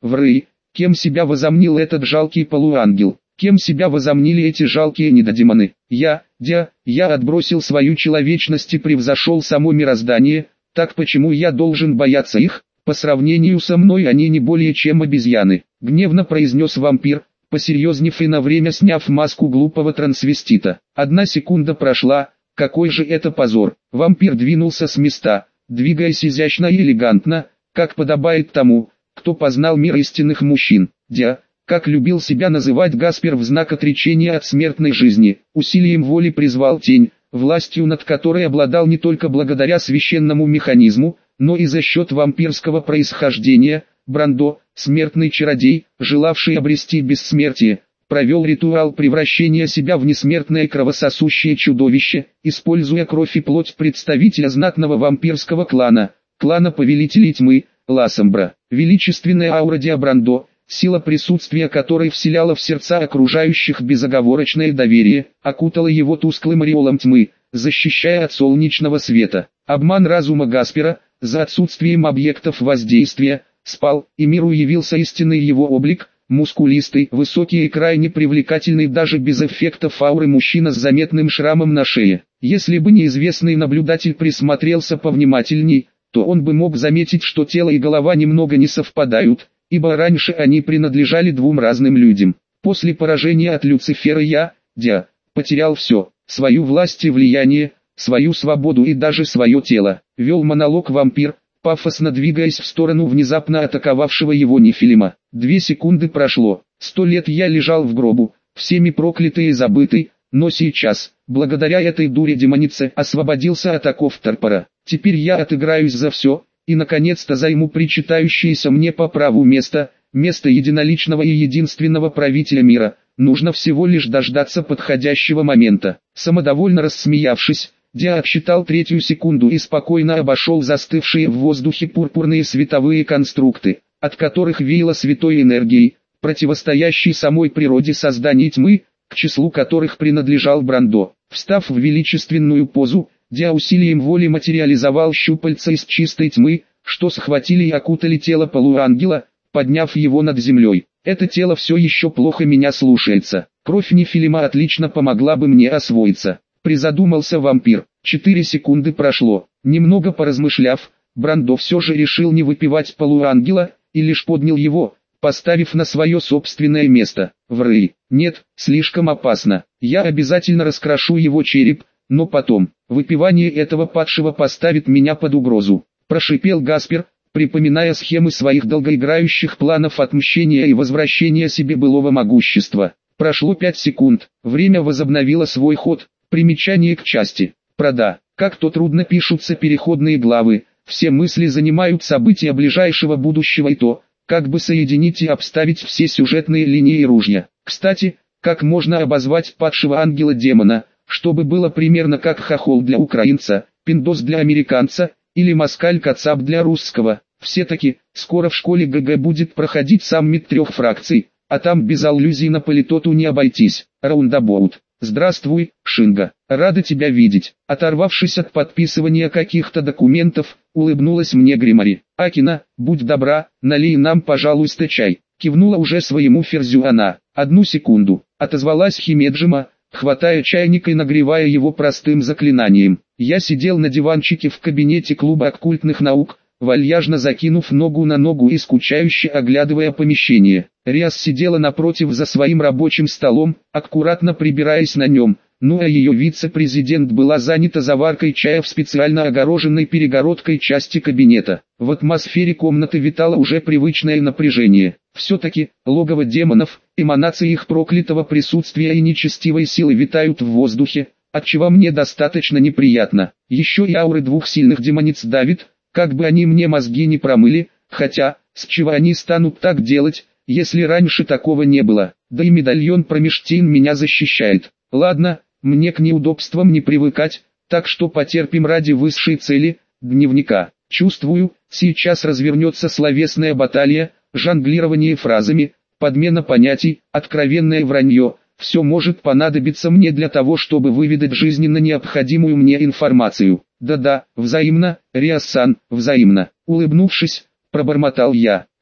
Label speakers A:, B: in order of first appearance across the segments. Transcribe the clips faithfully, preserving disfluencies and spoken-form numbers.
A: Вры, кем себя возомнил этот жалкий полуангел? Кем себя возомнили эти жалкие недодемоны? Я, дя, я отбросил свою человечность и превзошел само мироздание, так почему я должен бояться их? По сравнению со мной они не более чем обезьяны, гневно произнес вампир, посерьезнев и на время сняв маску глупого трансвестита. Одна секунда прошла, какой же это позор. Вампир двинулся с места, двигаясь изящно и элегантно, как подобает тому, кто познал мир истинных мужчин. Дя, как любил себя называть Гаспер в знак отречения от смертной жизни, усилием воли призвал тень, властью над которой обладал не только благодаря священному механизму, но и за счет вампирского происхождения. Брандо, смертный чародей, желавший обрести бессмертие, провел ритуал превращения себя в несмертное кровососущее чудовище, используя кровь и плоть представителя знатного вампирского клана, клана Повелителей Тьмы, Лассомбра. Величественная аура Диабрандо, сила присутствия которой вселяла в сердца окружающих безоговорочное доверие, окутала его тусклым ореолом тьмы, защищая от солнечного света. Обман разума Гаспера, за отсутствием объектов воздействия, спал, и миру явился истинный его облик, мускулистый, высокий и крайне привлекательный даже без эффектов ауры мужчина с заметным шрамом на шее. Если бы неизвестный наблюдатель присмотрелся повнимательней, то он бы мог заметить, что тело и голова немного не совпадают, ибо раньше они принадлежали двум разным людям. После поражения от Люцифера я, Дя, потерял все, свою власть и влияние, свою свободу и даже свое тело. Вел монолог вампир, пафосно двигаясь в сторону внезапно атаковавшего его Нефилима. Две секунды прошло, сто лет я лежал в гробу, всеми проклятый и забытый, но сейчас, благодаря этой дуре демонице, освободился от оков Торпора. Теперь я отыграюсь за все, и наконец-то займу причитающееся мне по праву место, место единоличного и единственного правителя мира. Нужно всего лишь дождаться подходящего момента. Самодовольно рассмеявшись, Дя отсчитал третью секунду и спокойно обошел застывшие в воздухе пурпурные световые конструкты, от которых веяло святой энергией, противостоящей самой природе созданий тьмы, к числу которых принадлежал Брандо. Встав в величественную позу, Дя усилием воли материализовал щупальца из чистой тьмы, что схватили и окутали тело полуангела, подняв его над землей. Это тело все еще плохо меня слушается. Кровь Нефилима отлично помогла бы мне освоиться. Призадумался вампир. Четыре секунды прошло. Немного поразмышляв, Брандо все же решил не выпивать полуангела, и лишь поднял его, поставив на свое собственное место. Вры. Нет, слишком опасно. Я обязательно раскрошу его череп, но потом. Выпивание этого падшего поставит меня под угрозу. Прошипел Гаспер, припоминая схемы своих долгоиграющих планов отмщения и возвращения себе былого могущества. Прошло пять секунд. Время возобновило свой ход. Примечание к части. Прода. Как-то трудно пишутся переходные главы, все мысли занимают события ближайшего будущего и то, как бы соединить и обставить все сюжетные линии и ружья. Кстати, как можно обозвать падшего ангела-демона, чтобы было примерно как хохол для украинца, пиндос для американца, или москаль-кацап для русского. Все-таки, скоро в школе ГГ будет проходить саммит трех фракций, а там без аллюзий на политоту не обойтись. Раундабоут. Здравствуй, Шинга, рада тебя видеть. Оторвавшись от подписывания каких-то документов, улыбнулась мне Гримари. Акина, будь добра, налей нам, пожалуйста, чай. Кивнула уже своему ферзю она. Одну секунду, отозвалась Химеджима, хватая чайник и нагревая его простым заклинанием. Я сидел на диванчике в кабинете клуба оккультных наук, вальяжно закинув ногу на ногу и скучающе оглядывая помещение. Риас сидела напротив за своим рабочим столом, аккуратно прибираясь на нем, ну а ее вице-президент была занята заваркой чая в специально огороженной перегородкой части кабинета. В атмосфере комнаты витало уже привычное напряжение. Все-таки, логово демонов, эманации их проклятого присутствия и нечестивой силы витают в воздухе, отчего мне достаточно неприятно. Еще и ауры двух сильных демониц давит, как бы они мне мозги не промыли, хотя, с чего они станут так делать, если раньше такого не было, да и медальон Промештейн меня защищает. Ладно, мне к неудобствам не привыкать, так что потерпим ради высшей цели, дневника. Чувствую, сейчас развернется словесная баталия, жонглирование фразами, подмена понятий, откровенное вранье. Все может понадобиться мне для того, чтобы выведать жизненно необходимую мне информацию. Да-да, взаимно, Риас-сан, взаимно. Улыбнувшись, пробормотал я.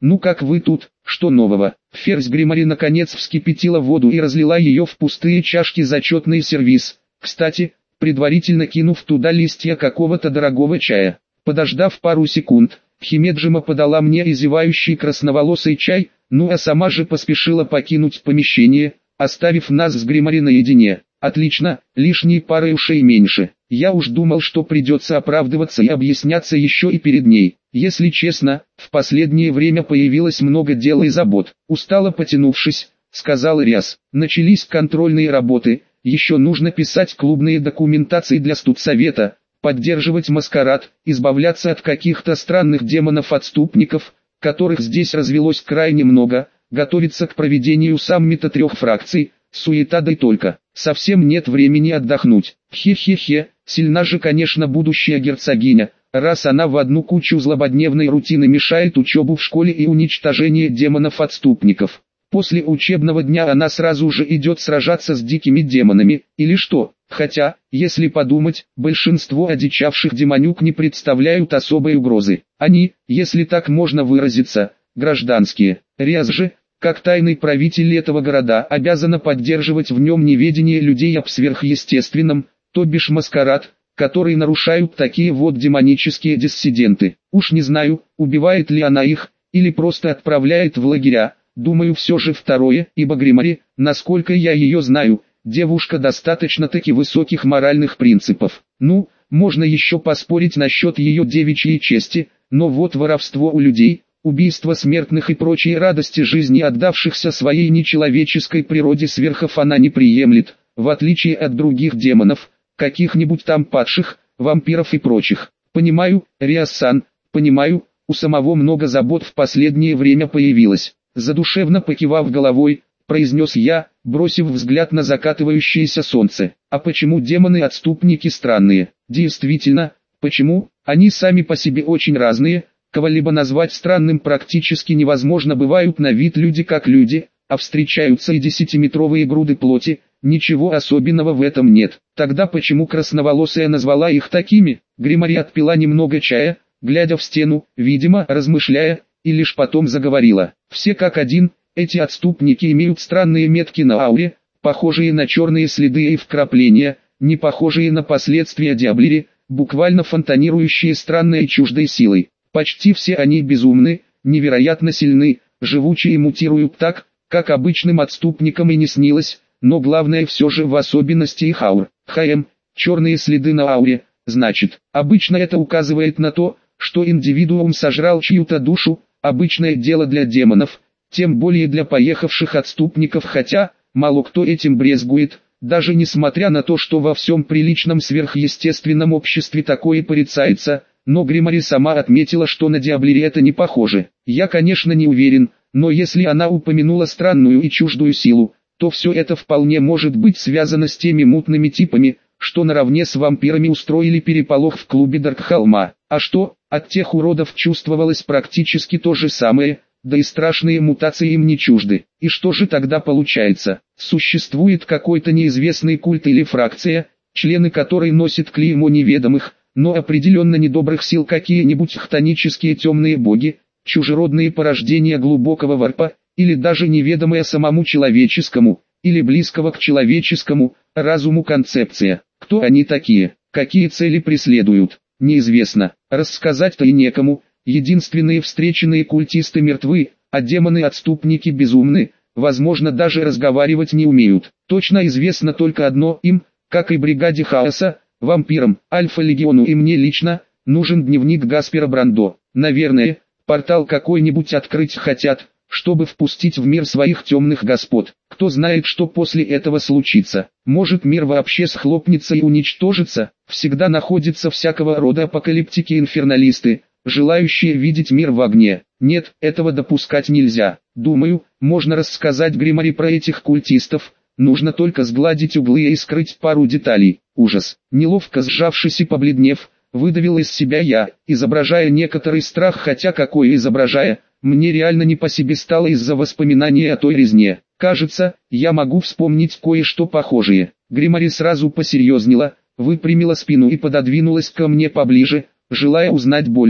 A: ну как вы тут, что нового? Ферзь Гримари наконец вскипятила воду и разлила ее в пустые чашки зачетный сервиз, кстати, предварительно кинув туда листья какого-то дорогого чая. Подождав пару секунд, Химеджима подала мне изевающий красноволосый чай, ну а сама же поспешила покинуть помещение, оставив нас с Гримари наедине. Отлично, лишней пары ушей меньше. Я уж думал, что придется оправдываться и объясняться еще и перед ней. Если честно, в последнее время появилось много дел и забот. Устало потянувшись, сказал Риас, начались контрольные работы, еще нужно писать клубные документации для студсовета, поддерживать маскарад, избавляться от каких-то странных демонов-отступников, которых здесь развелось крайне много, готовиться к проведению саммита трех фракций, суета да и только. Совсем нет времени отдохнуть. Хе-хе-хе, сильна же, конечно, будущая герцогиня, раз она в одну кучу злободневной рутины мешает учебу в школе и уничтожение демонов-отступников. После учебного дня она сразу же идет сражаться с дикими демонами, или что? Хотя, если подумать, большинство одичавших демонюк не представляют особой угрозы. Они, если так можно выразиться, гражданские. Риас же, как тайный правитель этого города, обязана поддерживать в нем неведение людей об сверхъестественном, то бишь маскарад, который нарушают такие вот демонические диссиденты. Уж не знаю, убивает ли она их, или просто отправляет в лагеря. Думаю, все же второе, ибо Гримари, насколько я ее знаю, девушка достаточно-таки высоких моральных принципов. Ну, можно еще поспорить насчет ее девичьей чести, но вот воровство у людей, убийство смертных и прочие радости жизни, отдавшихся своей нечеловеческой природе сверхов, она не приемлет, в отличие от других демонов, каких-нибудь там падших, вампиров и прочих. Понимаю, Риас-сан, понимаю, у самого много забот в последнее время появилось. Задушевно покивав головой, произнес я, бросив взгляд на закатывающееся солнце. А почему демоны-отступники странные? Действительно, почему? Они сами по себе очень разные, кого-либо назвать странным практически невозможно, бывают на вид люди как люди, а встречаются и десятиметровые груды плоти, ничего особенного в этом нет. Тогда почему красноволосая назвала их такими? Гримари отпила немного чая, глядя в стену, видимо, размышляя, и лишь потом заговорила. Все как один, эти отступники имеют странные метки на ауре, похожие на черные следы и вкрапления, не похожие на последствия диаблери, буквально фонтанирующие странной и чуждой силой. Почти все они безумны, невероятно сильны, живучие и мутируют так, как обычным отступникам и не снилось, но главное все же в особенности их аур. ХМ, черные следы на ауре, значит, обычно это указывает на то, что индивидуум сожрал чью-то душу, обычное дело для демонов, тем более для поехавших отступников, хотя, мало кто этим брезгует, даже несмотря на то, что во всем приличном сверхъестественном обществе такое порицается, но Гримари сама отметила, что на диаблере это не похоже. Я, конечно, не уверен, но если она упомянула странную и чуждую силу, то все это вполне может быть связано с теми мутными типами, что наравне с вампирами устроили переполох в клубе Даркхолма. А что, от тех уродов чувствовалось практически то же самое, да и страшные мутации им не чужды. И что же тогда получается? Существует какой-то неизвестный культ или фракция, члены которой носят клеймо неведомых, но определенно недобрых сил, какие-нибудь хтонические темные боги, чужеродные порождения глубокого варпа, или даже неведомая самому человеческому, или близкого к человеческому разуму концепция. Кто они такие, какие цели преследуют, неизвестно, рассказать-то и некому, единственные встреченные культисты мертвы, а демоны-отступники безумны, возможно даже разговаривать не умеют. Точно известно только одно: им, как и бригаде хаоса, вампирам, Альфа-легиону и мне лично, нужен дневник Гаспера Брандо. Наверное, портал какой-нибудь открыть хотят, чтобы впустить в мир своих темных господ. Кто знает, что после этого случится. Может, мир вообще схлопнется и уничтожится. Всегда находятся всякого рода апокалиптики-инферналисты, желающие видеть мир в огне. Нет, этого допускать нельзя. Думаю, можно рассказать Гримари про этих культистов, нужно только сгладить углы и скрыть пару деталей. Ужас. Неловко сжавшись и побледнев, выдавил из себя я, изображая некоторый страх, хотя какой изображая, мне реально не по себе стало из-за воспоминаний о той резне. Кажется, я могу вспомнить кое-что похожее. Гримари сразу посерьезнела, выпрямила спину и пододвинулась ко мне поближе, желая узнать больше.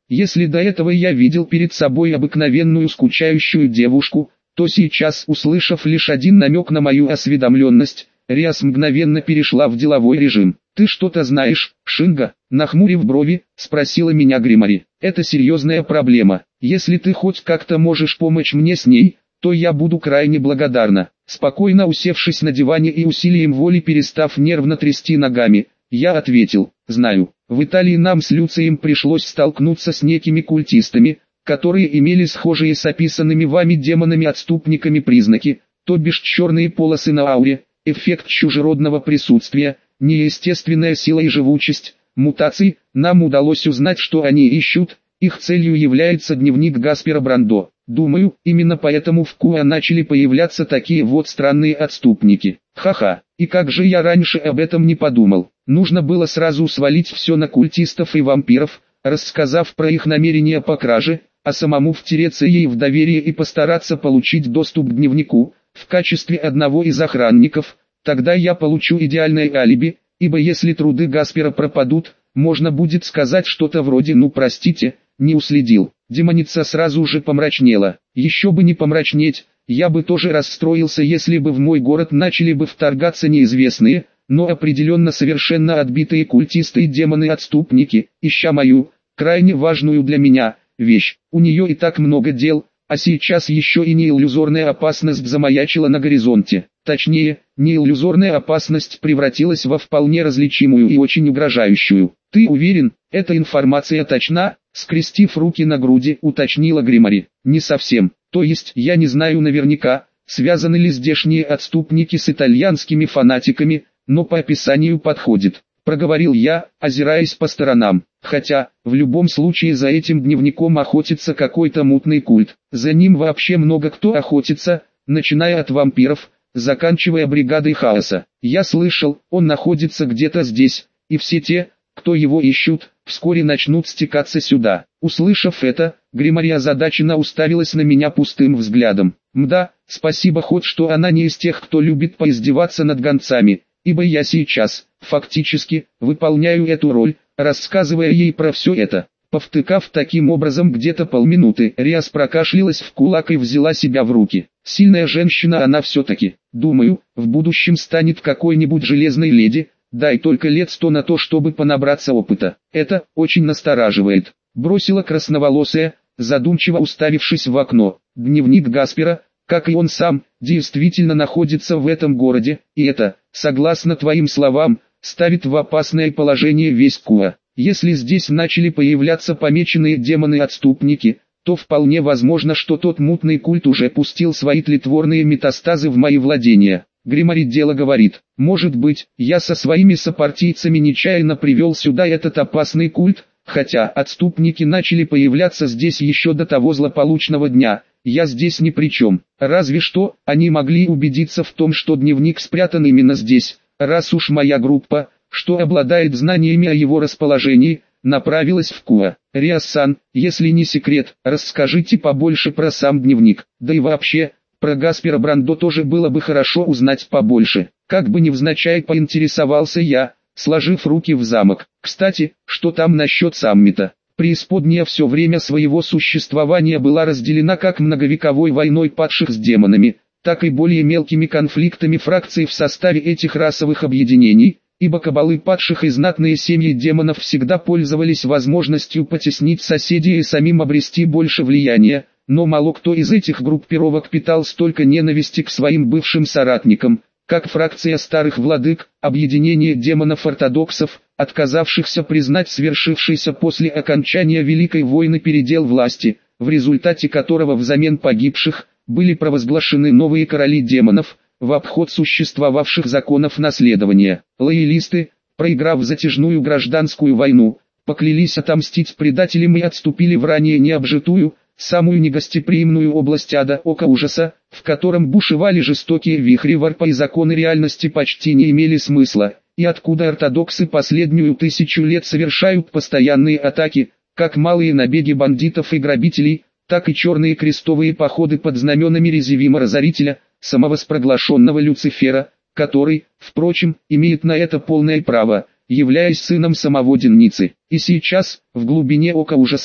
A: Если до этого я видел перед собой обыкновенную скучающую девушку, то сейчас, услышав лишь один намек на мою осведомленность, Риас мгновенно перешла в деловой режим. «Ты что-то знаешь, Шинга?» Нахмурив брови, спросила меня Гримари. «Это серьезная проблема. Если ты хоть как-то можешь помочь мне с ней, то я буду крайне благодарна». Спокойно усевшись на диване и усилием воли перестав нервно трясти ногами, я ответил: «Знаю. В Италии нам с Люцием пришлось столкнуться с некими культистами, которые имели схожие с описанными вами демонами-отступниками признаки, то бишь черные полосы на ауре, эффект чужеродного присутствия, неестественная сила и живучесть, мутации. Нам удалось узнать, что они ищут, их целью является дневник Гаспера Брандо. Думаю, именно поэтому в Куа начали появляться такие вот странные отступники. Ха-ха, и как же я раньше об этом не подумал. Нужно было сразу свалить все на культистов и вампиров, рассказав про их намерения по краже, а самому втереться ей в доверие и постараться получить доступ к дневнику, в качестве одного из охранников. Тогда я получу идеальное алиби, ибо если труды Гаспера пропадут, можно будет сказать что-то вроде «ну простите, не уследил». Демоница сразу же помрачнела. Еще бы не помрачнеть, я бы тоже расстроился, если бы в мой город начали бы вторгаться неизвестные, но определенно совершенно отбитые культисты и демоны-отступники, ища мою, крайне важную для меня, вещь. У нее и так много дел, а сейчас еще и неиллюзорная опасность замаячила на горизонте. Точнее, неиллюзорная опасность превратилась во вполне различимую и очень угрожающую. «Ты уверен, эта информация точна?» Скрестив руки на груди, уточнила Гримари. «Не совсем. То есть я не знаю наверняка, связаны ли здешние отступники с итальянскими фанатиками, но по описанию подходит», проговорил я, озираясь по сторонам. «Хотя, в любом случае за этим дневником охотится какой-то мутный культ. За ним вообще много кто охотится, начиная от вампиров, заканчивая бригадой хаоса. Я слышал, он находится где-то здесь, и все те, кто его ищут, вскоре начнут стекаться сюда». Услышав это, Гримари озадаченно уставилась на меня пустым взглядом. Мда, спасибо хоть что она не из тех, кто любит поиздеваться над гонцами, ибо я сейчас, фактически, выполняю эту роль, рассказывая ей про все это. Повтыкав таким образом где-то полминуты, Риас прокашлялась в кулак и взяла себя в руки. Сильная женщина она все-таки. Думаю, в будущем станет какой-нибудь железной леди, дай только лет сто на то, чтобы понабраться опыта. Это очень настораживает. Бросила красноволосая, задумчиво уставившись в окно. Дневник Гаспера, как и он сам, действительно находится в этом городе, и это, согласно твоим словам, ставит в опасное положение весь Куа. Если здесь начали появляться помеченные демоны-отступники, то вполне возможно, что тот мутный культ уже пустил свои тлетворные метастазы в мои владения. Гримари дело говорит. Может быть, я со своими сопартийцами нечаянно привел сюда этот опасный культ, хотя отступники начали появляться здесь еще до того злополучного дня. Я здесь ни при чем. Разве что, они могли убедиться в том, что дневник спрятан именно здесь, раз уж моя группа, что обладает знаниями о его расположении, направилась в Куа. Риас-сан, если не секрет, расскажите побольше про сам дневник, да и вообще, про Гаспера Брандо тоже было бы хорошо узнать побольше. Как бы невзначай поинтересовался я, сложив руки в замок. Кстати, что там насчет саммита? Преисподняя все время своего существования была разделена как многовековой войной падших с демонами, так и более мелкими конфликтами фракций в составе этих расовых объединений, ибо кабалы падших и знатные семьи демонов всегда пользовались возможностью потеснить соседей и самим обрести больше влияния, но мало кто из этих группировок питал столько ненависти к своим бывшим соратникам, как фракция старых владык, объединение демонов-ортодоксов, отказавшихся признать свершившийся после окончания Великой войны передел власти, в результате которого взамен погибших, были провозглашены новые короли демонов, в обход существовавших законов наследования. Лоялисты, проиграв затяжную гражданскую войну, поклялись отомстить предателям и отступили в ранее необжитую, самую негостеприимную область ада Ока Ужаса, в котором бушевали жестокие вихри варпа и законы реальности почти не имели смысла, и откуда ортодоксы последнюю тысячу лет совершают постоянные атаки, как малые набеги бандитов и грабителей, так и черные крестовые походы под знаменами Резивима-разорителя, самовоспровозглашенного Люцифера, который, впрочем, имеет на это полное право, являясь сыном самого Деницы. И сейчас, в глубине Ока Ужаса,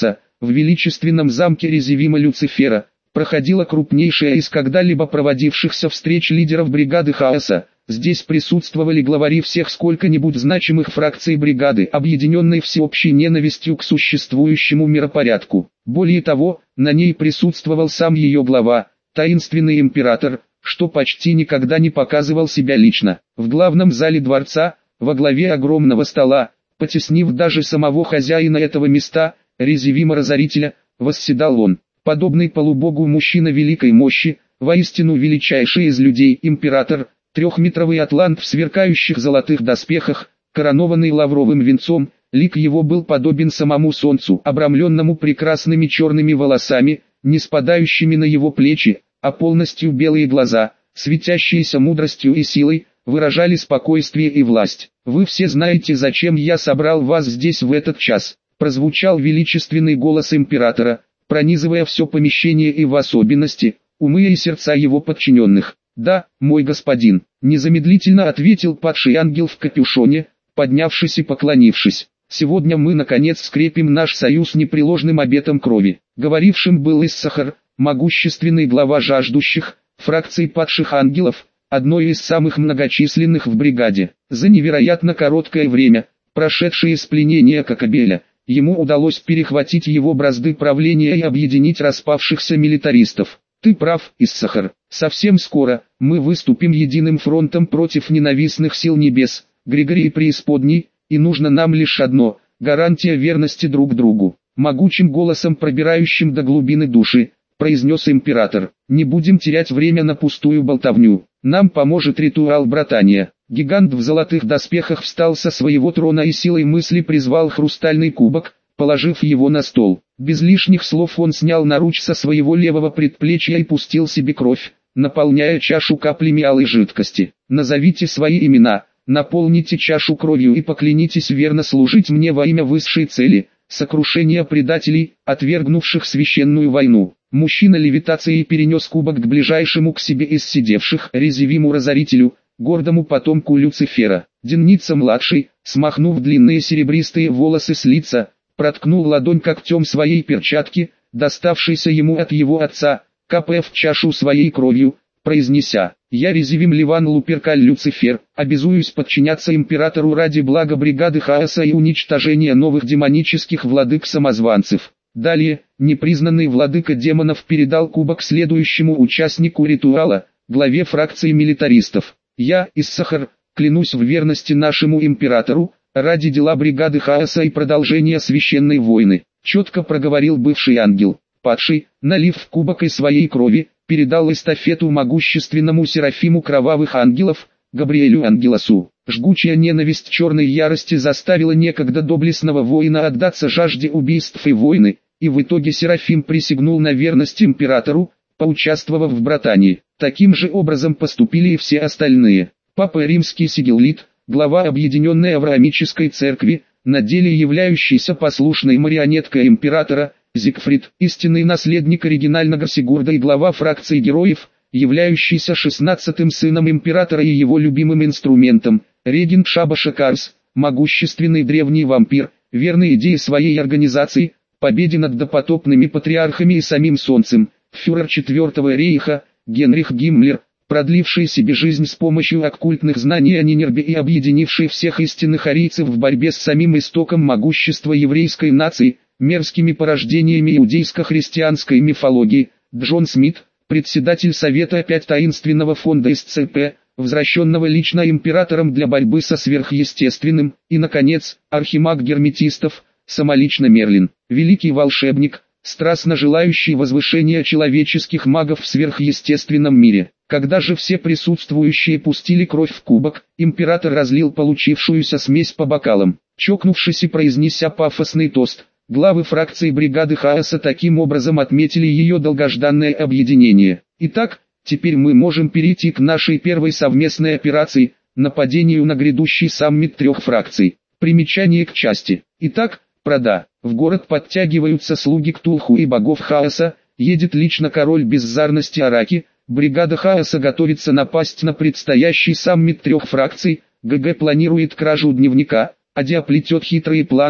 A: В величественном замке Резивима Люцифера проходила крупнейшая из когда-либо проводившихся встреч лидеров бригады хаоса. Здесь присутствовали главари всех сколько-нибудь значимых фракций бригады, объединенной всеобщей ненавистью к существующему миропорядку. Более того, на ней присутствовал сам ее глава, таинственный император, что почти никогда не показывал себя лично. В главном зале дворца, во главе огромного стола, потеснив даже самого хозяина этого места, Резивима Разорителя, восседал он. Подобный полубогу мужчина великой мощи, воистину величайший из людей император, трехметровый атлант в сверкающих золотых доспехах, коронованный лавровым венцом, лик его был подобен самому солнцу, обрамленному прекрасными черными волосами, не спадающими на его плечи, а полностью белые глаза, светящиеся мудростью и силой, выражали спокойствие и власть. «Вы все знаете, зачем я собрал вас здесь в этот час», прозвучал величественный голос императора, пронизывая все помещение и в особенности, умы и сердца его подчиненных. «Да, мой господин», незамедлительно ответил падший ангел в капюшоне, поднявшись и поклонившись. «Сегодня мы наконец скрепим наш союз непреложным обетом крови». Говорившим был Иссахар, могущественный глава жаждущих, фракции падших ангелов, одной из самых многочисленных в бригаде. За невероятно короткое время, прошедшее с пленения Кокабеля, ему удалось перехватить его бразды правления и объединить распавшихся милитаристов. «Ты прав, Иссахар, совсем скоро мы выступим единым фронтом против ненавистных сил небес, Григорий преисподней, и нужно нам лишь одно – гарантия верности друг другу». Могучим голосом, пробирающим до глубины души, произнес император: «Не будем терять время на пустую болтовню. Нам поможет ритуал братания». Гигант в золотых доспехах встал со своего трона и силой мысли призвал хрустальный кубок, положив его на стол. Без лишних слов он снял наруч со своего левого предплечья и пустил себе кровь, наполняя чашу каплями алой жидкости. «Назовите свои имена, наполните чашу кровью и поклянитесь верно служить мне во имя высшей цели – сокрушения предателей, отвергнувших священную войну». Мужчина левитацией перенес кубок к ближайшему к себе из сидевших Резивиму Разорителю, гордому потомку Люцифера. Деница-младший, смахнув длинные серебристые волосы с лица, проткнул ладонь когтем своей перчатки, доставшейся ему от его отца, капая в чашу своей кровью, произнеся: «Я Резивим Ливан Луперкаль Люцифер, обязуюсь подчиняться императору ради блага бригады хаоса и уничтожения новых демонических владык-самозванцев». Далее, непризнанный владыка демонов передал кубок следующему участнику ритуала, главе фракции милитаристов. «Я, Иссахар, клянусь в верности нашему императору, ради дела бригады хаоса и продолжения священной войны», четко проговорил бывший ангел. Падший, налив в кубок из своей крови, передал эстафету могущественному Серафиму Кровавых Ангелов, Габриэлю Ангелосу. Жгучая ненависть черной ярости заставила некогда доблестного воина отдаться жажде убийств и войны, и в итоге Серафим присягнул на верность императору, поучаствовав в братании. Таким же образом поступили и все остальные. Папа Римский Сигиллит, глава Объединенной Авраамической Церкви, на деле являющийся послушной марионеткой императора, Зигфрид, истинный наследник оригинального Сигурда и глава фракции героев, являющийся шестнадцатым сыном императора и его любимым инструментом, регент Шабаша Карс, могущественный древний вампир, верный идее своей организации, победе над допотопными патриархами и самим солнцем, фюрер Четвертого рейха, Генрих Гиммлер, продливший себе жизнь с помощью оккультных знаний о Нинербе и объединивший всех истинных арийцев в борьбе с самим истоком могущества еврейской нации, мерзкими порождениями иудейско-христианской мифологии, Джон Смит, председатель Совета опять таинственного фонда эс цэ пэ, возвращенного лично императором для борьбы со сверхъестественным, и, наконец, архимаг герметистов, самолично Мерлин, великий волшебник, страстно желающий возвышения человеческих магов в сверхъестественном мире. Когда же все присутствующие пустили кровь в кубок, император разлил получившуюся смесь по бокалам. Чокнувшись и произнеся пафосный тост, главы фракции бригады хаоса таким образом отметили ее долгожданное объединение. Итак, теперь мы можем перейти к нашей первой совместной операции, нападению на грядущий саммит трех фракций. Примечание к части. Итак, прода. В город подтягиваются слуги Ктулху и богов хаоса, едет лично король беззарности Араки, бригада хаоса готовится напасть на предстоящий саммит трех фракций, ГГ планирует кражу дневника, Адиа плетет хитрые планы,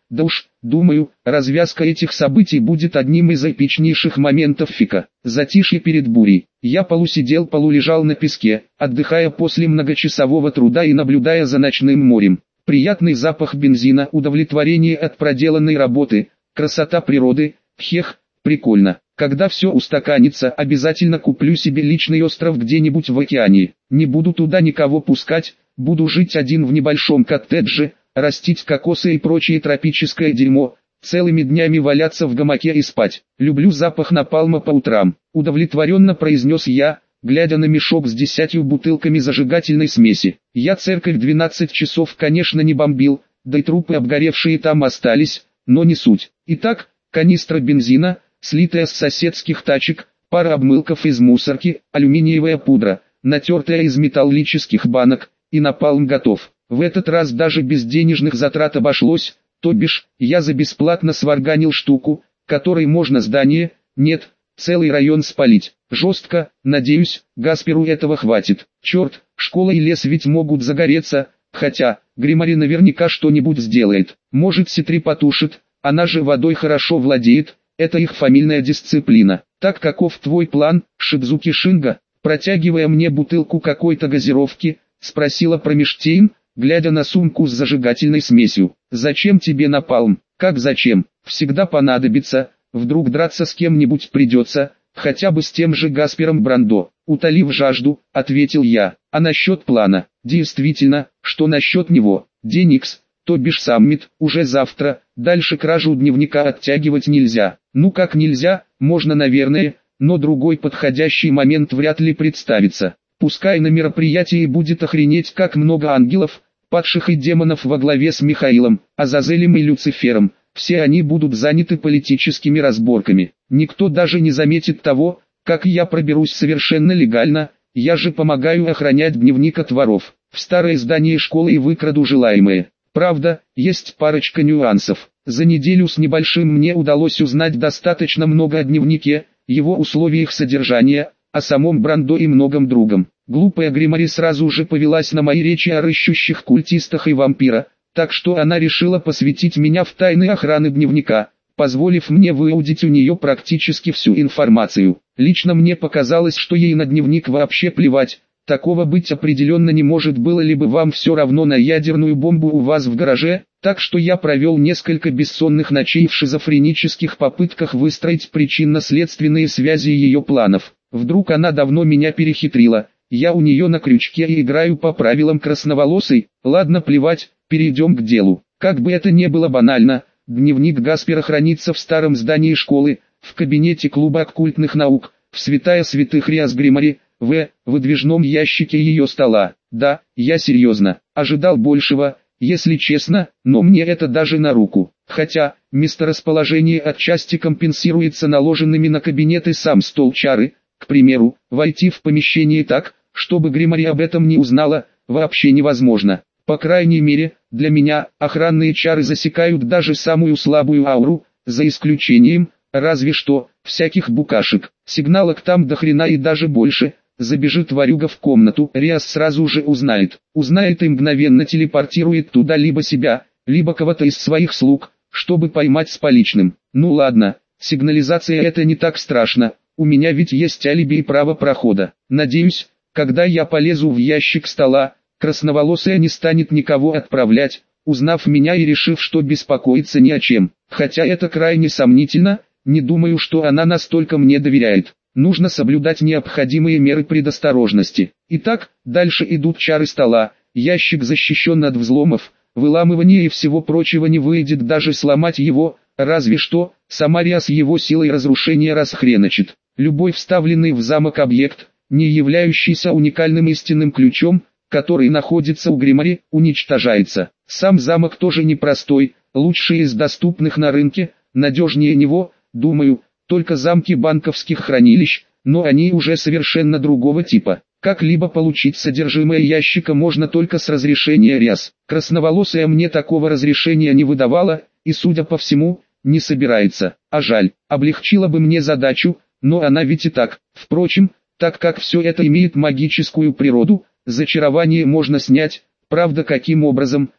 A: Да уж, думаю, развязка этих событий будет одним из эпичнейших моментов фика. Затишье перед бурей. Я полусидел, полулежал на песке, отдыхая после многочасового труда и наблюдая за ночным морем. Приятный запах бензина, удовлетворение от проделанной работы, красота природы, хех, прикольно. Когда все устаканится, обязательно куплю себе личный остров где-нибудь в океане. Не буду туда никого пускать, буду жить один в небольшом коттедже, растить кокосы и прочее тропическое дерьмо, целыми днями валяться в гамаке и спать. Люблю запах напалма по утрам, удовлетворенно произнес я, глядя на мешок с десятью бутылками зажигательной смеси. Я церковь двенадцать часов, конечно, не бомбил, да и трупы обгоревшие там остались, но не суть. Итак, канистра бензина, слитая с соседских тачек, пара обмылков из мусорки, алюминиевая пудра, натертая из металлических банок, и напалм готов. В этот раз даже без денежных затрат обошлось, то бишь, я за бесплатно сварганил штуку, которой можно здание, нет, целый район спалить. Жестко, надеюсь, Гасперу этого хватит. Черт, школа и лес ведь могут загореться, хотя, Гримари наверняка что-нибудь сделает. Может, Ситри потушит, она же водой хорошо владеет, это их фамильная дисциплина. Так каков твой план, Шидзуки Шинга? Протягивая мне бутылку какой-то газировки, спросила Промештейн, глядя на сумку с зажигательной смесью. «Зачем тебе напалм?» «Как зачем? Всегда понадобится, вдруг драться с кем-нибудь придется, хотя бы с тем же Гаспером Брандо». «Утолив жажду», — ответил я. «А насчет плана?» «Действительно, что насчет него?» «День Икс, то бишь саммит, уже завтра, дальше кражу дневника оттягивать нельзя». «Ну как нельзя, можно наверное, но другой подходящий момент вряд ли представится. Пускай на мероприятии будет охренеть как много ангелов, падших и демонов во главе с Михаилом, Азазелем и Люцифером, все они будут заняты политическими разборками. Никто даже не заметит того, как я проберусь совершенно легально, я же помогаю охранять дневник от воров. В старое здание школы и выкраду желаемое. Правда, есть парочка нюансов. За неделю с небольшим мне удалось узнать достаточно много о дневнике, его условиях содержания, о самом Брандо и многом другом. Глупая Гримари сразу же повелась на мои речи о рыщущих культистах и вампира, так что она решила посвятить меня в тайны охраны дневника, позволив мне выудить у нее практически всю информацию. Лично мне показалось, что ей на дневник вообще плевать, такого быть определенно не может. Было ли бы вам все равно на ядерную бомбу у вас в гараже, так что я провел несколько бессонных ночей в шизофренических попытках выстроить причинно-следственные связи ее планов. Вдруг она давно меня перехитрила, я у нее на крючке и играю по правилам красноволосой. Ладно, плевать, перейдем к делу. Как бы это ни было банально, дневник Гаспера хранится в старом здании школы, в кабинете клуба оккультных наук, в святая святых Риас Гримари, в выдвижном ящике ее стола. Да, я серьезно, ожидал большего, если честно, но мне это даже на руку. Хотя, месторасположение отчасти компенсируется наложенными на кабинет и сам стол чары. К примеру, войти в помещение так, чтобы Гримари об этом не узнала, вообще невозможно. По крайней мере, для меня, охранные чары засекают даже самую слабую ауру, за исключением, разве что, всяких букашек. Сигналок там до хрена и даже больше. Забежит ворюга в комнату, Риас сразу же узнает. Узнает и мгновенно телепортирует туда либо себя, либо кого-то из своих слуг, чтобы поймать с поличным. Ну ладно, сигнализация это не так страшно. У меня ведь есть алиби и право прохода. Надеюсь, когда я полезу в ящик стола, красноволосая не станет никого отправлять, узнав меня и решив, что беспокоиться ни о чем. Хотя это крайне сомнительно, не думаю, что она настолько мне доверяет. Нужно соблюдать необходимые меры предосторожности. Итак, дальше идут чары стола, ящик защищен от взломов, выламывания и всего прочего не выйдет даже сломать его, разве что, сама Риас его силой разрушения расхреночит. Любой вставленный в замок объект, не являющийся уникальным истинным ключом, который находится у Гримари, уничтожается. Сам замок тоже непростой, лучший из доступных на рынке, надежнее него, думаю, только замки банковских хранилищ, но они уже совершенно другого типа. Как-либо получить содержимое ящика можно только с разрешения Риас. Красноволосая мне такого разрешения не выдавала, и, судя по всему, не собирается. А жаль, облегчила бы мне задачу, но она ведь и так. Впрочем, так как все это имеет магическую природу, зачарование можно снять, правда каким образом,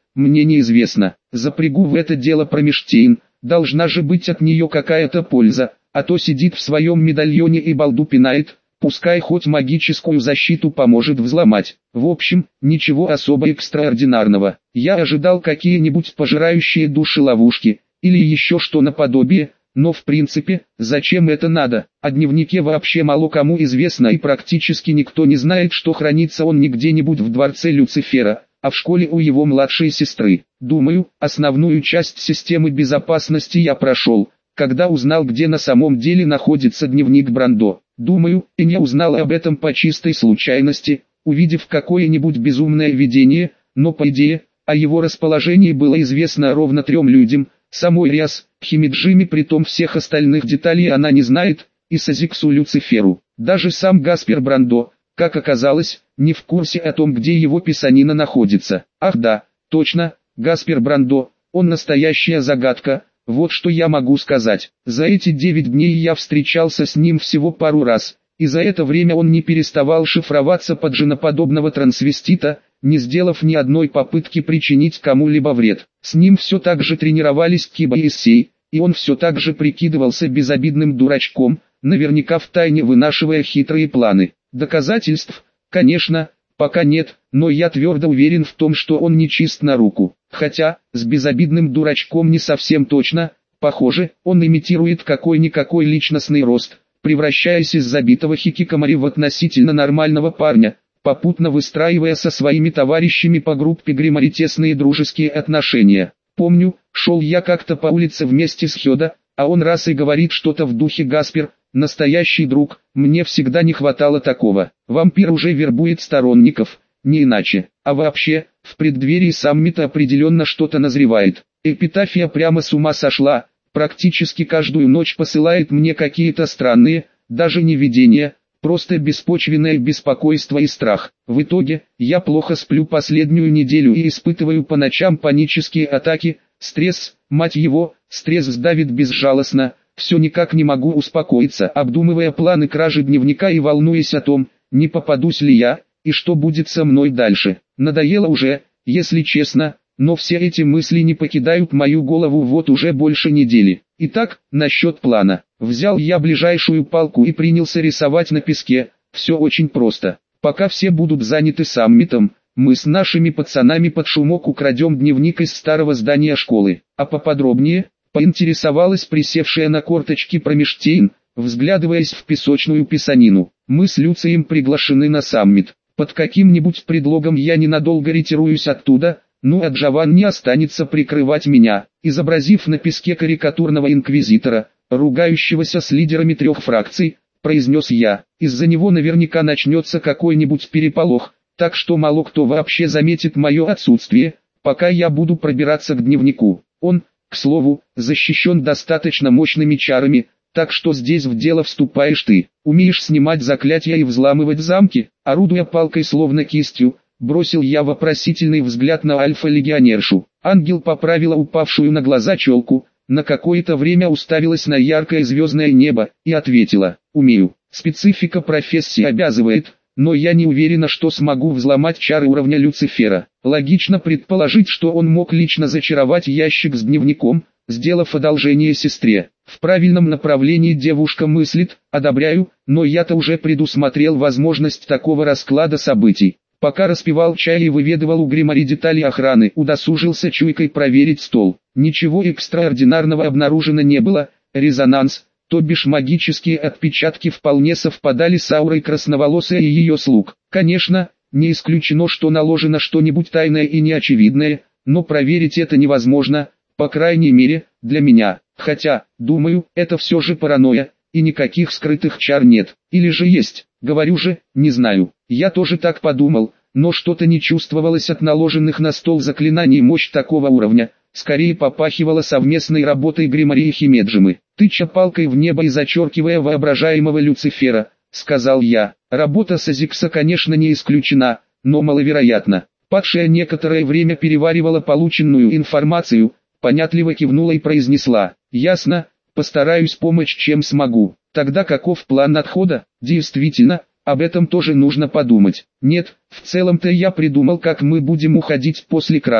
A: мне неизвестно. Запрягу в это дело Промештейн, должна же быть от нее какая-то польза, а то сидит в своем медальоне и балду пинает, пускай хоть магическую защиту поможет взломать. В общем, ничего особо экстраординарного. Я ожидал какие-нибудь пожирающие души ловушки, или еще что наподобие, но в принципе, зачем это надо? О дневнике вообще мало кому известно и практически никто не знает, что хранится он не где-нибудь в дворце Люцифера, а в школе у его младшей сестры. Думаю, основную часть системы безопасности я прошел, когда узнал, где на самом деле находится дневник Брандо. Думаю, и не узнал об этом по чистой случайности, увидев какое-нибудь безумное видение, но по идее, о его расположении было известно ровно трем людям: самой Риас, Химиджиме, притом всех остальных деталей она не знает, и Сазиксу Люциферу. Даже сам Гаспер Брандо, как оказалось, не в курсе о том, где его писанина находится. Ах да, точно, Гаспер Брандо, он настоящая загадка. Вот что я могу сказать. За эти девять дней я встречался с ним всего пару раз, и за это время он не переставал шифроваться под женоподобного трансвестита, не сделав ни одной попытки причинить кому-либо вред. С ним все так же тренировались Киба и Сей, и он все так же прикидывался безобидным дурачком, наверняка втайне вынашивая хитрые планы. Доказательств, конечно, пока нет, но я твердо уверен в том, что он не чист на руку. Хотя, с безобидным дурачком не совсем точно, похоже, он имитирует какой-никакой личностный рост, превращаясь из забитого хикикомори в относительно нормального парня, попутно выстраивая со своими товарищами по группе Гримари тесные дружеские отношения. Помню, шел я как-то по улице вместе с Хёда, а он раз и говорит что-то в духе: «Гаспер, настоящий друг, мне всегда не хватало такого». Вампир уже вербует сторонников, не иначе. А вообще, в преддверии саммита определенно что-то назревает. Эпитафия прямо с ума сошла, практически каждую ночь посылает мне какие-то странные, даже не видения, просто беспочвенное беспокойство и страх. В итоге, я плохо сплю последнюю неделю и испытываю по ночам панические атаки, стресс, мать его, стресс сдавит безжалостно, все никак не могу успокоиться, обдумывая планы кражи дневника и волнуясь о том, не попадусь ли я, и что будет со мной дальше. Надоело уже, если честно, но все эти мысли не покидают мою голову вот уже больше недели. Итак, насчет плана. Взял я ближайшую палку и принялся рисовать на песке. Все очень просто. Пока все будут заняты саммитом, мы с нашими пацанами под шумок украдем дневник из старого здания школы. А поподробнее, поинтересовалась присевшая на корточки Промештейн, взглядываясь в песочную писанину. Мы с Люцием приглашены на саммит. Под каким-нибудь предлогом я ненадолго ретируюсь оттуда, ну а Джован не останется прикрывать меня. Изобразив на песке карикатурного инквизитора, ругающегося с лидерами трех фракций, произнес я. Из-за него наверняка начнется какой-нибудь переполох, так что мало кто вообще заметит мое отсутствие, пока я буду пробираться к дневнику. Он, к слову, защищен достаточно мощными чарами, так что здесь в дело вступаешь ты. Умеешь снимать заклятия и взламывать замки? Орудуя палкой словно кистью, бросил я вопросительный взгляд на альфа-легионершу. Ангел поправила упавшую на глаза челку, на какое-то время уставилась на яркое звездное небо, и ответила: «Умею. Специфика профессии обязывает, но я не уверена, что смогу взломать чары уровня Люцифера. Логично предположить, что он мог лично зачаровать ящик с дневником, сделав одолжение сестре. В правильном направлении девушка мыслит, одобряю, но я-то уже предусмотрел возможность такого расклада событий. Пока распивал чай и выведывал у Гримари детали охраны, удосужился чуйкой проверить стол. Ничего экстраординарного обнаружено не было, резонанс, то бишь магические отпечатки вполне совпадали с аурой красноволосой и ее слуг. Конечно, не исключено, что наложено что-нибудь тайное и неочевидное, но проверить это невозможно, по крайней мере, для меня. Хотя, думаю, это все же паранойя, и никаких скрытых чар нет. Или же есть, говорю же, не знаю. Я тоже так подумал, но что-то не чувствовалось от наложенных на стол заклинаний мощь такого уровня. Скорее попахивало совместной работой Гримари и Химеджимы. Тыча палкой в небо и зачеркивая воображаемого Люцифера, сказал я. Работа Сазикса, конечно, не исключена, но маловероятно. Падшая некоторое время переваривала полученную информацию, понятливо кивнула и произнесла: «Ясно, постараюсь помочь чем смогу». Тогда каков план отхода? Действительно, об этом тоже нужно подумать. Нет, в целом-то я придумал, как мы будем уходить после кражи,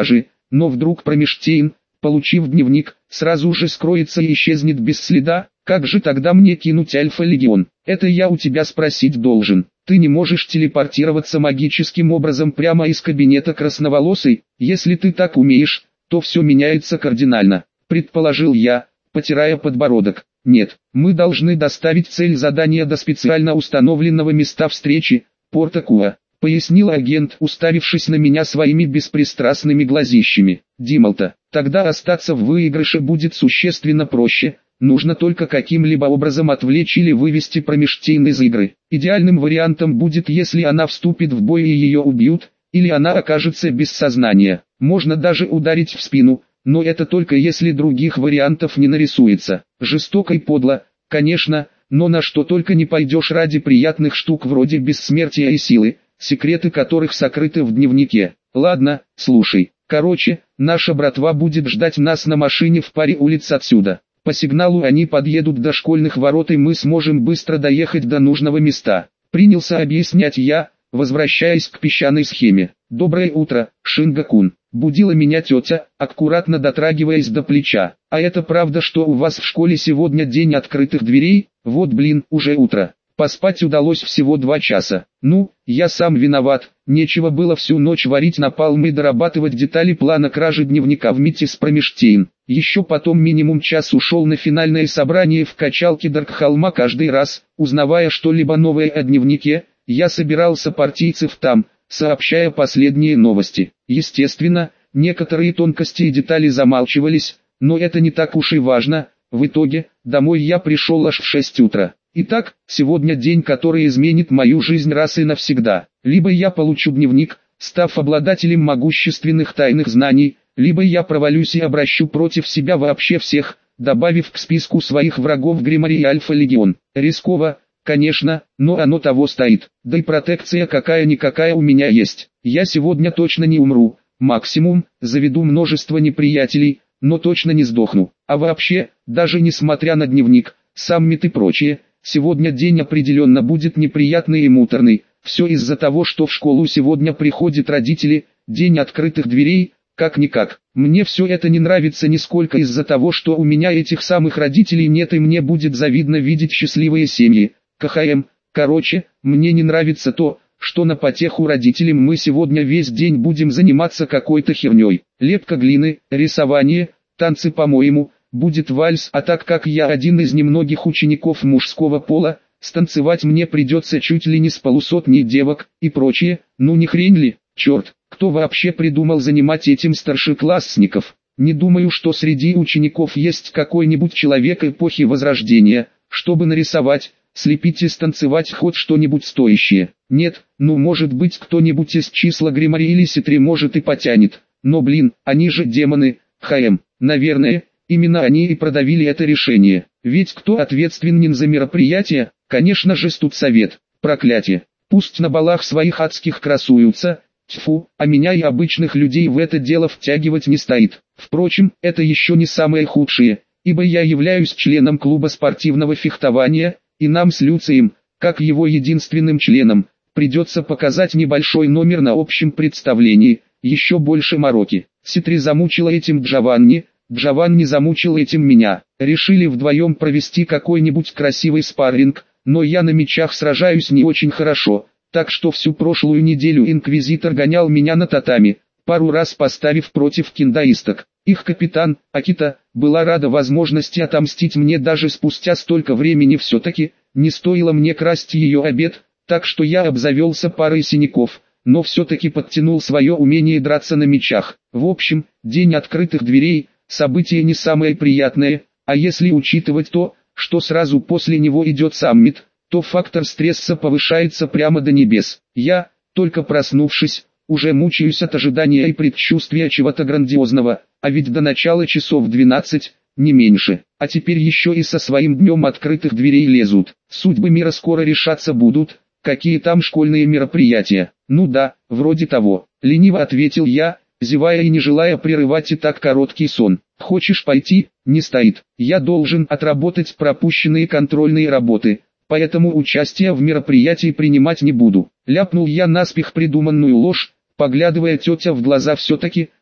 A: но вдруг Промештейн, получив дневник, сразу же скроется и исчезнет без следа. Как же тогда мне кинуть Альфа-Легион? Это я у тебя спросить должен. Ты не можешь телепортироваться магическим образом прямо из кабинета красноволосой? Если ты так умеешь, то все меняется кардинально, предположил я, потирая подбородок. Нет, мы должны доставить цель задания до специально установленного места встречи, порта Куа, пояснил агент, уставившись на меня своими беспристрастными глазищами. Дималта, тогда остаться в выигрыше будет существенно проще. Нужно только каким-либо образом отвлечь или вывести Промештейн из игры. Идеальным вариантом будет, если она вступит в бой и ее убьют, или она окажется без сознания. Можно даже ударить в спину, но это только если других вариантов не нарисуется. Жестоко и подло, конечно, но на что только не пойдешь ради приятных штук вроде бессмертия и силы, секреты которых сокрыты в дневнике. Ладно, слушай. Короче, наша братва будет ждать нас на машине в паре улиц отсюда. По сигналу они подъедут до школьных ворот и мы сможем быстро доехать до нужного места. Принялся объяснять я, возвращаясь к песчаной схеме. Доброе утро, Шинга-кун. Будила меня тетя, аккуратно дотрагиваясь до плеча. А это правда, что у вас в школе сегодня день открытых дверей? Вот блин, уже утро. Поспать удалось всего два часа. Ну, я сам виноват, нечего было всю ночь варить напалм и дорабатывать детали плана кражи дневника в митте с Промештейн. Еще потом минимум час ушел на финальное собрание в качалке Даркхолма. Каждый раз, узнавая что-либо новое о дневнике, я собирал сопартийцев там, сообщая последние новости. Естественно, некоторые тонкости и детали замалчивались, но это не так уж и важно. В итоге, домой я пришел аж в шесть утра. Итак, сегодня день, который изменит мою жизнь раз и навсегда. Либо я получу дневник, став обладателем могущественных тайных знаний, либо я провалюсь и обращу против себя вообще всех, добавив к списку своих врагов Гримари и Альфа-Легион. Рисково, конечно, но оно того стоит. Да и протекция какая-никакая у меня есть. Я сегодня точно не умру, максимум, заведу множество неприятелей, но точно не сдохну. А вообще, даже несмотря на дневник, саммит и прочее, сегодня день определенно будет неприятный и муторный. Все из-за того, что в школу сегодня приходят родители, день открытых дверей, как-никак. Мне все это не нравится нисколько из-за того, что у меня этих самых родителей нет и мне будет завидно видеть счастливые семьи. КХМ, короче, мне не нравится то, что на потеху родителям мы сегодня весь день будем заниматься какой-то херней. Лепка глины, рисование, танцы по-моему, будет вальс, а так как я один из немногих учеников мужского пола, станцевать мне придется чуть ли не с полусотней девок и прочее. Ну не хрень ли, черт, кто вообще придумал занимать этим старшеклассников? Не думаю, что среди учеников есть какой-нибудь человек эпохи Возрождения, чтобы нарисовать, слепить и станцевать хоть что-нибудь стоящее. Нет, ну может быть кто-нибудь из числа Гримари или Ситри может и потянет, но блин, они же демоны, ХМ, наверное. Именно они и продавили это решение. Ведь кто ответственен за мероприятие? Конечно же студсовет. Проклятие. Пусть на балах своих адских красуются. Тьфу, а меня и обычных людей в это дело втягивать не стоит. Впрочем, это еще не самое худшее, ибо я являюсь членом клуба спортивного фехтования, и нам с Люцием, как его единственным членом, придется показать небольшой номер на общем представлении. Еще больше мороки. Ситри замучила этим Джованни. Джованни замучил этим меня. Решили вдвоем провести какой-нибудь красивый спарринг, но я на мечах сражаюсь не очень хорошо, так что всю прошлую неделю инквизитор гонял меня на татами, пару раз поставив против киндаисток. Их капитан, Акита, была рада возможности отомстить мне даже спустя столько времени. Все-таки, не стоило мне красть ее обед, так что я обзавелся парой синяков, но все-таки подтянул свое умение драться на мечах. В общем, день открытых дверей – событие не самое приятное, а если учитывать то, что сразу после него идет саммит, то фактор стресса повышается прямо до небес. Я, только проснувшись, уже мучаюсь от ожидания и предчувствия чего-то грандиозного, а ведь до начала часов двенадцать, не меньше. А теперь еще и со своим днем открытых дверей лезут. Судьбы мира скоро решаться будут, какие там школьные мероприятия. Ну да, вроде того. Лениво ответил я, зевая и не желая прерывать и так короткий сон. Хочешь пойти? Не стоит. Я должен отработать пропущенные контрольные работы, поэтому участия в мероприятии принимать не буду. Ляпнул я наспех придуманную ложь, поглядывая тетя в глаза. Все-таки,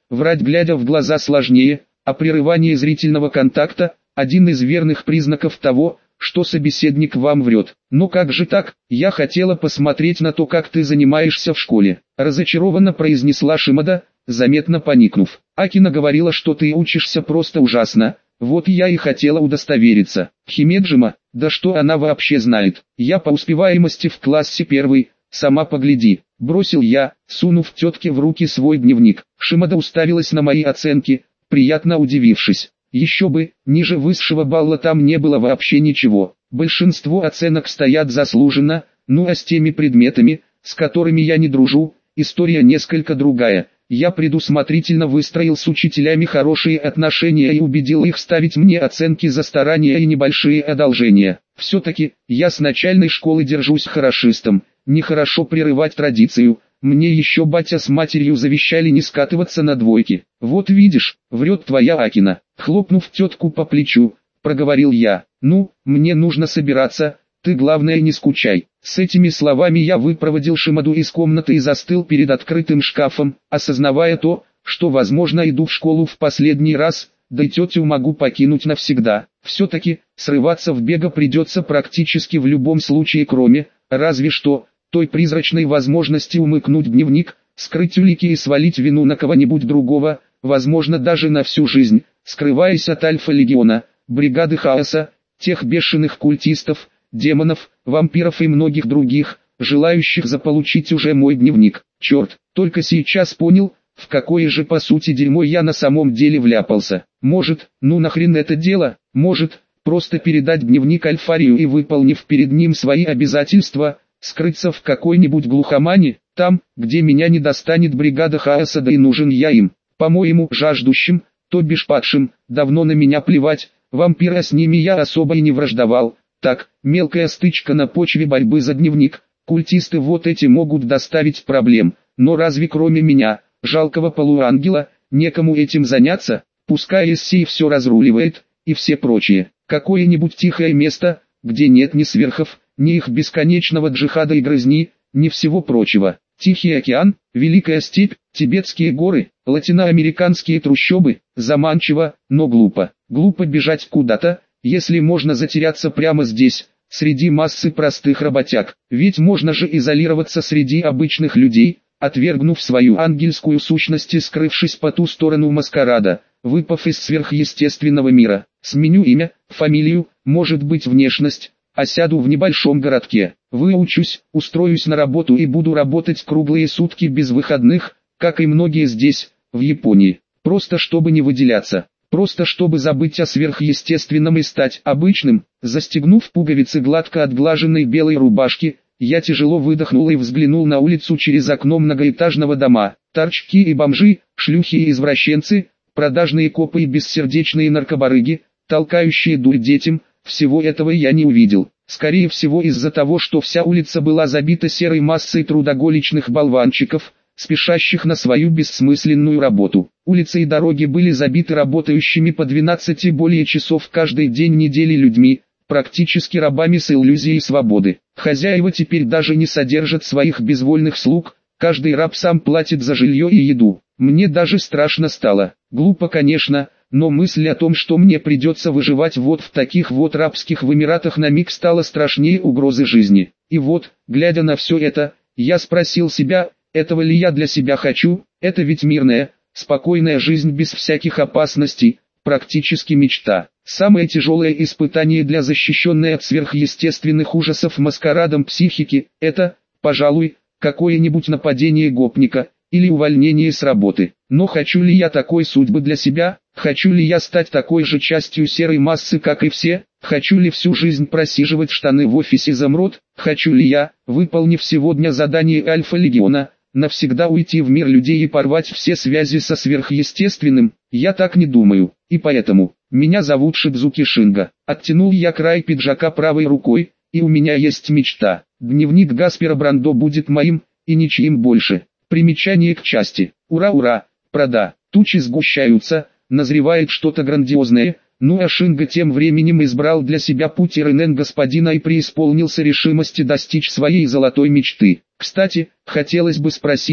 A: врать глядя в глаза сложнее, а прерывание зрительного контакта – один из верных признаков того, что собеседник вам врет. Но как же так? Я хотела посмотреть на то, как ты занимаешься в школе. Разочарованно произнесла Шимада, заметно поникнув. Акина говорила, что ты учишься просто ужасно. Вот я и хотела удостовериться. Химеджима, да что она вообще знает? Я по успеваемости в классе первый, сама погляди. Бросил я, сунув тетке в руки свой дневник. Шимада уставилась на мои оценки, приятно удивившись. Еще бы, ниже высшего балла там не было вообще ничего. Большинство оценок стоят заслуженно, ну а с теми предметами, с которыми я не дружу, история несколько другая. Я предусмотрительно выстроил с учителями хорошие отношения и убедил их ставить мне оценки за старания и небольшие одолжения. Все-таки, я с начальной школы держусь хорошистом, нехорошо прерывать традицию. Мне еще батя с матерью завещали не скатываться на двойки. Вот видишь, врет твоя Акина. Хлопнув тетку по плечу, проговорил я. Ну, мне нужно собираться, ты главное не скучай. С этими словами я выпроводил Шимаду из комнаты и застыл перед открытым шкафом, осознавая то, что возможно иду в школу в последний раз, да и тетю могу покинуть навсегда. Все-таки, срываться в бега придется практически в любом случае, кроме, разве что, той призрачной возможности умыкнуть дневник, скрыть улики и свалить вину на кого-нибудь другого, возможно даже на всю жизнь, скрываясь от Альфа-легиона, бригады хаоса, тех бешеных культистов, демонов, вампиров и многих других, желающих заполучить уже мой дневник. Черт, только сейчас понял, в какое же по сути дерьмо я на самом деле вляпался. Может, ну нахрен это дело, может, просто передать дневник Альфарию и, выполнив перед ним свои обязательства, скрыться в какой-нибудь глухомане, там, где меня не достанет бригада хаоса, да и нужен я им. По-моему, жаждущим, то бишь падшим, давно на меня плевать, вампира с ними я особо и не враждовал. Так, мелкая стычка на почве борьбы за дневник, культисты вот эти могут доставить проблем, но разве кроме меня, жалкого полуангела, некому этим заняться? Пускай Эссей все разруливает, и все прочие. Какое-нибудь тихое место, где нет ни сверхов, ни их бесконечного джихада и грызни, ни всего прочего. Тихий океан, Великая степь, Тибетские горы, латиноамериканские трущобы, заманчиво, но глупо. Глупо бежать куда-то, если можно затеряться прямо здесь, среди массы простых работяг. Ведь можно же изолироваться среди обычных людей, отвергнув свою ангельскую сущность и скрывшись по ту сторону маскарада, выпав из сверхъестественного мира. Сменю имя, фамилию, может быть внешность, осяду в небольшом городке, выучусь, устроюсь на работу и буду работать круглые сутки без выходных, как и многие здесь, в Японии. Просто чтобы не выделяться, просто чтобы забыть о сверхъестественном и стать обычным. Застегнув пуговицы гладко отглаженной белой рубашки, я тяжело выдохнул и взглянул на улицу через окно многоэтажного дома. Торчки и бомжи, шлюхи и извращенцы, продажные копы и бессердечные наркобарыги, толкающие дурь детям, всего этого я не увидел. Скорее всего из-за того, что вся улица была забита серой массой трудоголичных болванчиков, спешащих на свою бессмысленную работу. Улицы и дороги были забиты работающими по двенадцать и более часов каждый день недели людьми, практически рабами с иллюзией свободы. Хозяева теперь даже не содержат своих безвольных слуг, каждый раб сам платит за жилье и еду. Мне даже страшно стало. Глупо, конечно, но мысль о том, что мне придется выживать вот в таких вот рабских вымиратах, на миг стала страшнее угрозы жизни. И вот, глядя на все это, я спросил себя, этого ли я для себя хочу? Это ведь мирная, спокойная жизнь без всяких опасностей, практически мечта. Самое тяжелое испытание для защищенной от сверхъестественных ужасов маскарадом психики – это, пожалуй, какое-нибудь нападение гопника или увольнение с работы. Но хочу ли я такой судьбы для себя? Хочу ли я стать такой же частью серой массы, как и все? Хочу ли всю жизнь просиживать штаны в офисе замрот? Хочу ли я, выполнив сегодня задание Альфа-легиона, навсегда уйти в мир людей и порвать все связи со сверхъестественным? Я так не думаю, и поэтому, меня зовут Шидзуки Шинга. Оттянул я край пиджака правой рукой, и у меня есть мечта. Дневник Гаспера Брандо будет моим, и ничьим больше. Примечание к части. Ура, ура, прода. Тучи сгущаются, назревает что-то грандиозное. Ну а Шинга тем временем избрал для себя путь Иренен господина и преисполнился решимости достичь своей золотой мечты. Кстати, хотелось бы спросить,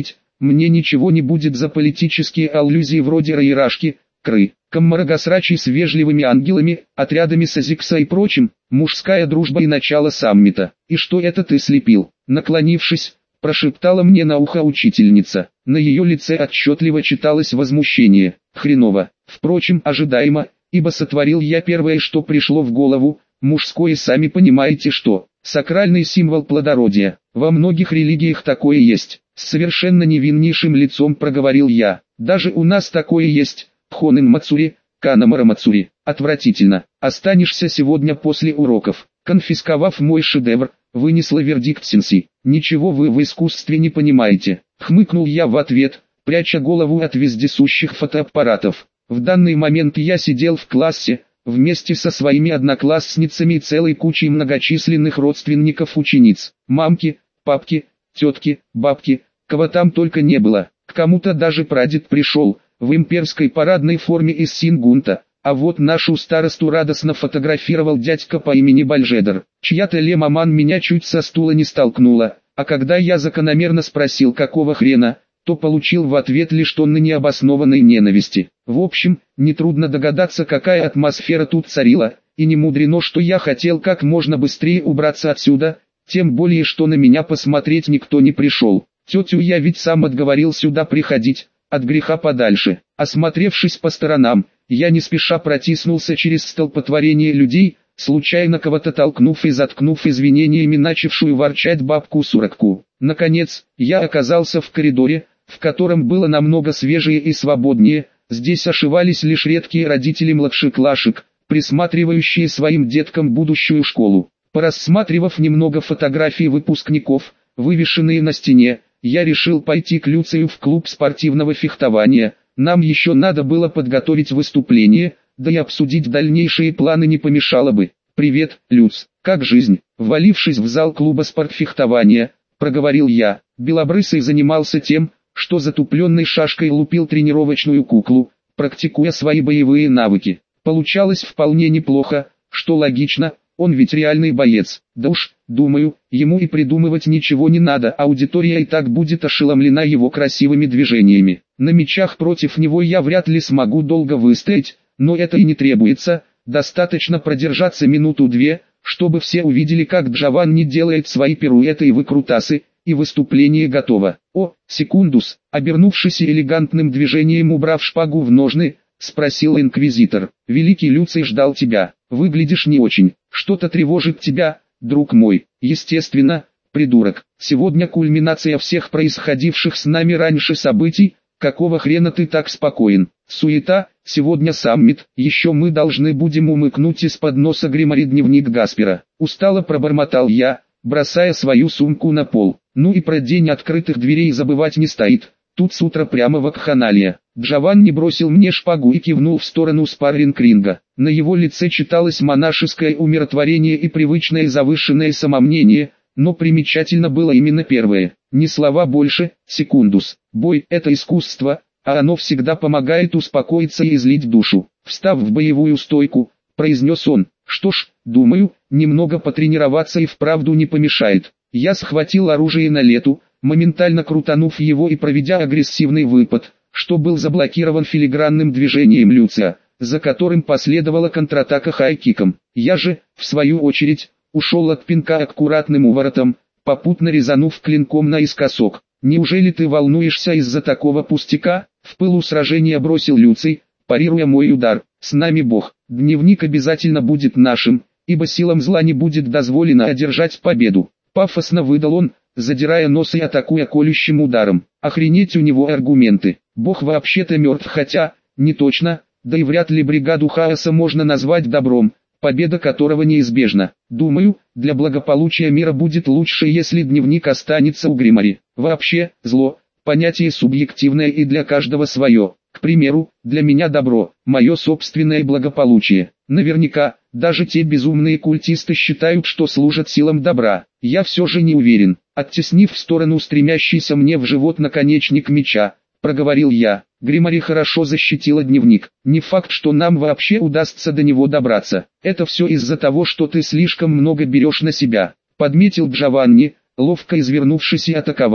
A: мне ничего не будет за политические аллюзии вроде Раирашки, Кры, Каммарагасрачи с вежливыми ангелами, отрядами Сазикса и прочим, мужская дружба и начало саммита. И что это ты слепил? Наклонившись, прошептала мне на ухо учительница. На ее лице отчетливо читалось возмущение. Хреново. Впрочем, ожидаемо, ибо сотворил я первое, что пришло в голову, мужское, сами понимаете что. Сакральный символ плодородия. Во многих религиях такое есть. С совершенно невиннейшим лицом проговорил я. Даже у нас такое есть. Хонин Мацури, Канамара Мацури. Отвратительно. Останешься сегодня после уроков. Конфисковав мой шедевр, вынесла вердикт Синси. Ничего вы в искусстве не понимаете. Хмыкнул я в ответ, пряча голову от вездесущих фотоаппаратов. В данный момент я сидел в классе, вместе со своими одноклассницами и целой кучей многочисленных родственников учениц. Мамки, папки, тетки, бабки, кого там только не было. К кому-то даже прадед пришел, в имперской парадной форме из Сингунта. А вот нашу старосту радостно фотографировал дядька по имени Бальжедер. Чья-то лемаман меня чуть со стула не столкнула, а когда я закономерно спросил какого хрена, то получил в ответ лишь тонны необоснованной ненависти. В общем, нетрудно догадаться, какая атмосфера тут царила, и не мудрено, что я хотел как можно быстрее убраться отсюда, тем более что на меня посмотреть никто не пришел. Тетю я ведь сам отговорил сюда приходить, от греха подальше. Осмотревшись по сторонам, я не спеша протиснулся через столпотворение людей, случайно кого-то толкнув и заткнув извинениями начавшую ворчать бабку-сурокку. Наконец, я оказался в коридоре, в котором было намного свежее и свободнее. Здесь ошивались лишь редкие родители младшеклашек, присматривающие своим деткам будущую школу. Порассматривав немного фотографий выпускников, вывешенные на стене, я решил пойти к Люцию в клуб спортивного фехтования. Нам еще надо было подготовить выступление, да и обсудить дальнейшие планы не помешало бы. «Привет, Люц, как жизнь?» Ввалившись в зал клуба спортфехтования, проговорил я. Белобрысый занимался тем, что затупленной шашкой лупил тренировочную куклу, практикуя свои боевые навыки. Получалось вполне неплохо, что логично, он ведь реальный боец. Да уж, думаю, ему и придумывать ничего не надо, аудитория и так будет ошеломлена его красивыми движениями. На мячах против него я вряд ли смогу долго выстоять, но это и не требуется, достаточно продержаться минуту-две, чтобы все увидели, как Джованни делает свои пируэты и выкрутасы, и выступление готово. О, секундус, обернувшись и элегантным движением убрав шпагу в ножны, спросил инквизитор. Великий Люций ждал тебя, выглядишь не очень, что-то тревожит тебя, друг мой. Естественно, придурок, сегодня кульминация всех происходивших с нами раньше событий. Какого хрена ты так спокоен? Суета, сегодня саммит, еще мы должны будем умыкнуть из-под носа Гримари дневник Гаспера. Устало пробормотал я, бросая свою сумку на пол. Ну и про день открытых дверей забывать не стоит. Тут с утра прямо вакханалия. Джованни бросил мне шпагу и кивнул в сторону спарринг-ринга. На его лице читалось монашеское умиротворение и привычное завышенное самомнение, но примечательно было именно первое. Ни слова больше, секундус. Бой – это искусство, а оно всегда помогает успокоиться и излить душу. Встав в боевую стойку, произнес он. Что ж, думаю, немного потренироваться и вправду не помешает. Я схватил оружие на лету, моментально крутанув его и проведя агрессивный выпад, что был заблокирован филигранным движением Люция, за которым последовала контратака хай-киком. Я же, в свою очередь, ушел от пинка аккуратным уворотом, попутно резанув клинком наискосок. «Неужели ты волнуешься из-за такого пустяка?» — в пылу сражения бросил Люций, парируя мой удар. «С нами Бог, дневник обязательно будет нашим, ибо силам зла не будет дозволено одержать победу». Пафосно выдал он, задирая нос и атакуя колющим ударом. Охренеть у него аргументы. Бог вообще-то мертв, хотя, не точно, да и вряд ли бригаду хаоса можно назвать добром, победа которого неизбежна. Думаю, для благополучия мира будет лучше, если дневник останется у Гримари. Вообще, зло, понятие субъективное и для каждого свое. К примеру, для меня добро, мое собственное благополучие. Наверняка, даже те безумные культисты считают, что служат силам добра. Я все же не уверен. Оттеснив в сторону стремящийся мне в живот наконечник меча, проговорил я. Гримари хорошо защитила дневник. Не факт, что нам вообще удастся до него добраться. Это все из-за того, что ты слишком много берешь на себя. Подметил Джованни, ловко извернувшись и атаковав.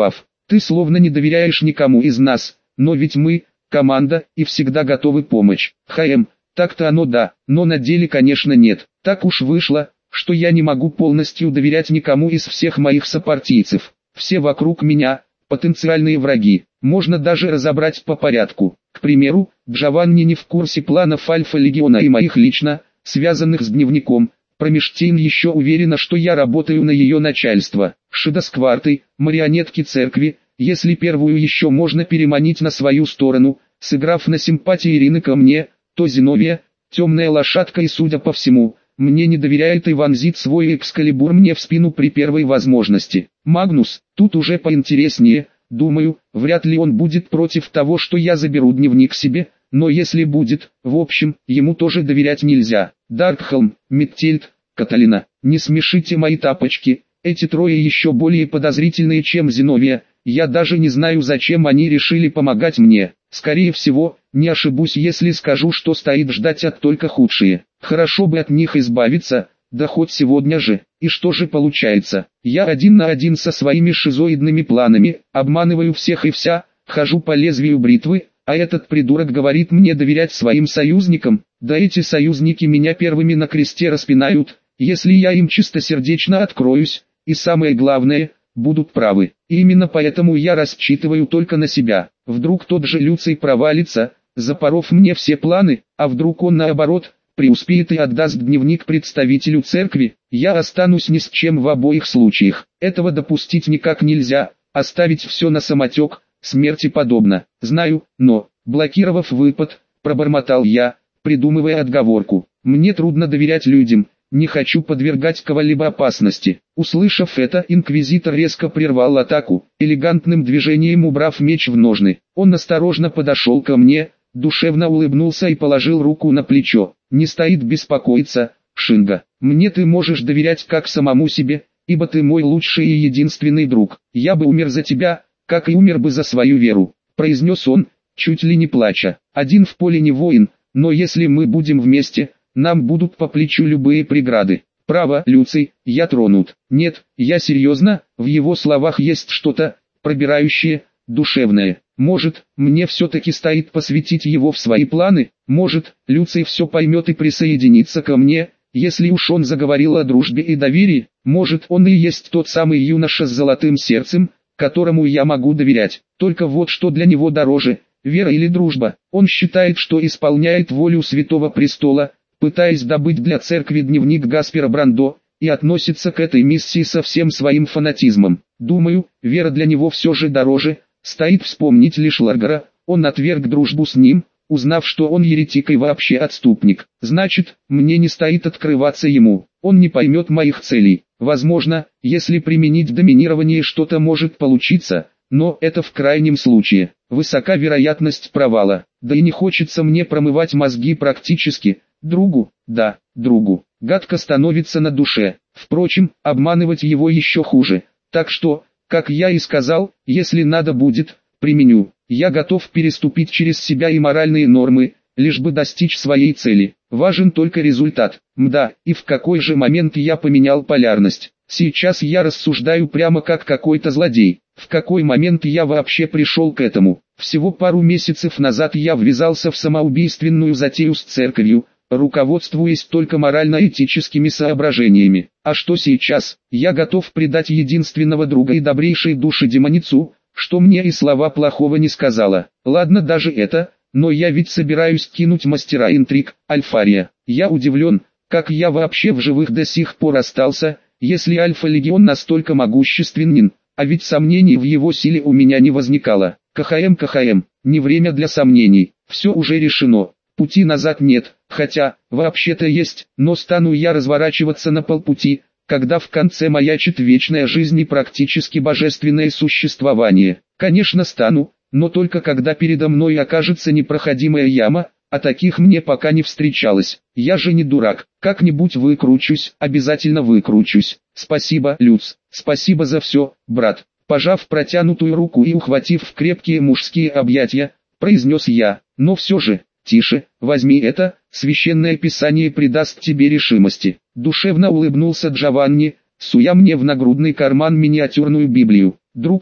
A: Ты словно не доверяешь никому из нас, но ведь мы, команда, и всегда готовы помочь. ХМ, так-то оно да, но на деле конечно нет. Так уж вышло, что я не могу полностью доверять никому из всех моих сопартийцев. Все вокруг меня – потенциальные враги. Можно даже разобрать по порядку. К примеру, Джованни не в курсе планов Альфа-Легиона и моих лично, связанных с дневником. Промештейн еще уверена, что я работаю на ее начальство. Шида с Квартой, марионетки церкви, если первую еще можно переманить на свою сторону, сыграв на симпатии Ирины ко мне, то Зиновия, темная лошадка и, судя по всему, мне не доверяет и вонзит свой экскалибур мне в спину при первой возможности. Магнус, тут уже поинтереснее, думаю, вряд ли он будет против того, что я заберу дневник себе, но если будет, в общем, ему тоже доверять нельзя. Даркхолм, Миттельд, Каталина, не смешите мои тапочки, эти трое еще более подозрительные, чем Зиновия, я даже не знаю, зачем они решили помогать мне. Скорее всего, не ошибусь, если скажу, что стоит ждать от только худшие. Хорошо бы от них избавиться, да хоть сегодня же. И что же получается? Я один на один со своими шизоидными планами, обманываю всех и вся, хожу по лезвию бритвы, а этот придурок говорит мне доверять своим союзникам. Да эти союзники меня первыми на кресте распинают, если я им чистосердечно откроюсь, и самое главное, будут правы. И именно поэтому я рассчитываю только на себя. Вдруг тот же Люций провалится, запоров мне все планы, а вдруг он наоборот, преуспеет и отдаст дневник представителю церкви, я останусь ни с чем в обоих случаях. Этого допустить никак нельзя, оставить все на самотек, смерти подобно. Знаю, но, блокировав выпад, пробормотал я, придумывая отговорку. Мне трудно доверять людям, не хочу подвергать кого-либо опасности. Услышав это, инквизитор резко прервал атаку, элегантным движением убрав меч в ножны. Он осторожно подошел ко мне, душевно улыбнулся и положил руку на плечо. Не стоит беспокоиться, Шинга. Мне ты можешь доверять как самому себе, ибо ты мой лучший и единственный друг. Я бы умер за тебя, как и умер бы за свою веру, произнес он, чуть ли не плача. Один в поле не воин, но если мы будем вместе, нам будут по плечу любые преграды. Право, Люций, я тронут. Нет, я серьезно, в его словах есть что-то, пробирающее, душевное. Может, мне все-таки стоит посвятить его в свои планы? Может, Люций все поймет и присоединится ко мне, если уж он заговорил о дружбе и доверии? Может, он и есть тот самый юноша с золотым сердцем, которому я могу доверять? Только вот что для него дороже, вера или дружба? Он считает, что исполняет волю Святого Престола, пытаясь добыть для церкви дневник Гаспера Брандо, и относится к этой миссии со всем своим фанатизмом. Думаю, вера для него все же дороже. Стоит вспомнить лишь Ларгара, он отверг дружбу с ним, узнав, что он еретик и вообще отступник. Значит, мне не стоит открываться ему, он не поймет моих целей. Возможно, если применить доминирование, что-то может получиться, но это в крайнем случае. Высока вероятность провала, да и не хочется мне промывать мозги практически. Другу, да, другу, гадко становится на душе. Впрочем, обманывать его еще хуже. Так что, как я и сказал, если надо будет, применю. Я готов переступить через себя и моральные нормы, лишь бы достичь своей цели. Важен только результат. Мда, и в какой же момент я поменял полярность? Сейчас я рассуждаю прямо как какой-то злодей. В какой момент я вообще пришел к этому? Всего пару месяцев назад я ввязался в самоубийственную затею с церковью, руководствуясь только морально-этическими соображениями. А что сейчас? Я готов предать единственного друга и добрейшей души демоницу, что мне и слова плохого не сказала. Ладно даже это, но я ведь собираюсь кинуть мастера интриг, Альфария. Я удивлен, как я вообще в живых до сих пор остался, если Альфа-Легион настолько могущественен, а ведь сомнений в его силе у меня не возникало. КХМ, КХМ, не время для сомнений, все уже решено. Пути назад нет, хотя, вообще-то есть, но стану я разворачиваться на полпути, когда в конце маячит вечная жизнь и практически божественное существование. Конечно стану, но только когда передо мной окажется непроходимая яма, а таких мне пока не встречалось. Я же не дурак, как-нибудь выкручусь, обязательно выкручусь. Спасибо, Люц, спасибо за все, брат. Пожав протянутую руку и ухватив в крепкие мужские объятия, произнес я, но все же... «Тише, возьми это, священное писание придаст тебе решимости». Душевно улыбнулся Джованни, суя мне в нагрудный карман миниатюрную Библию. «Друг мой,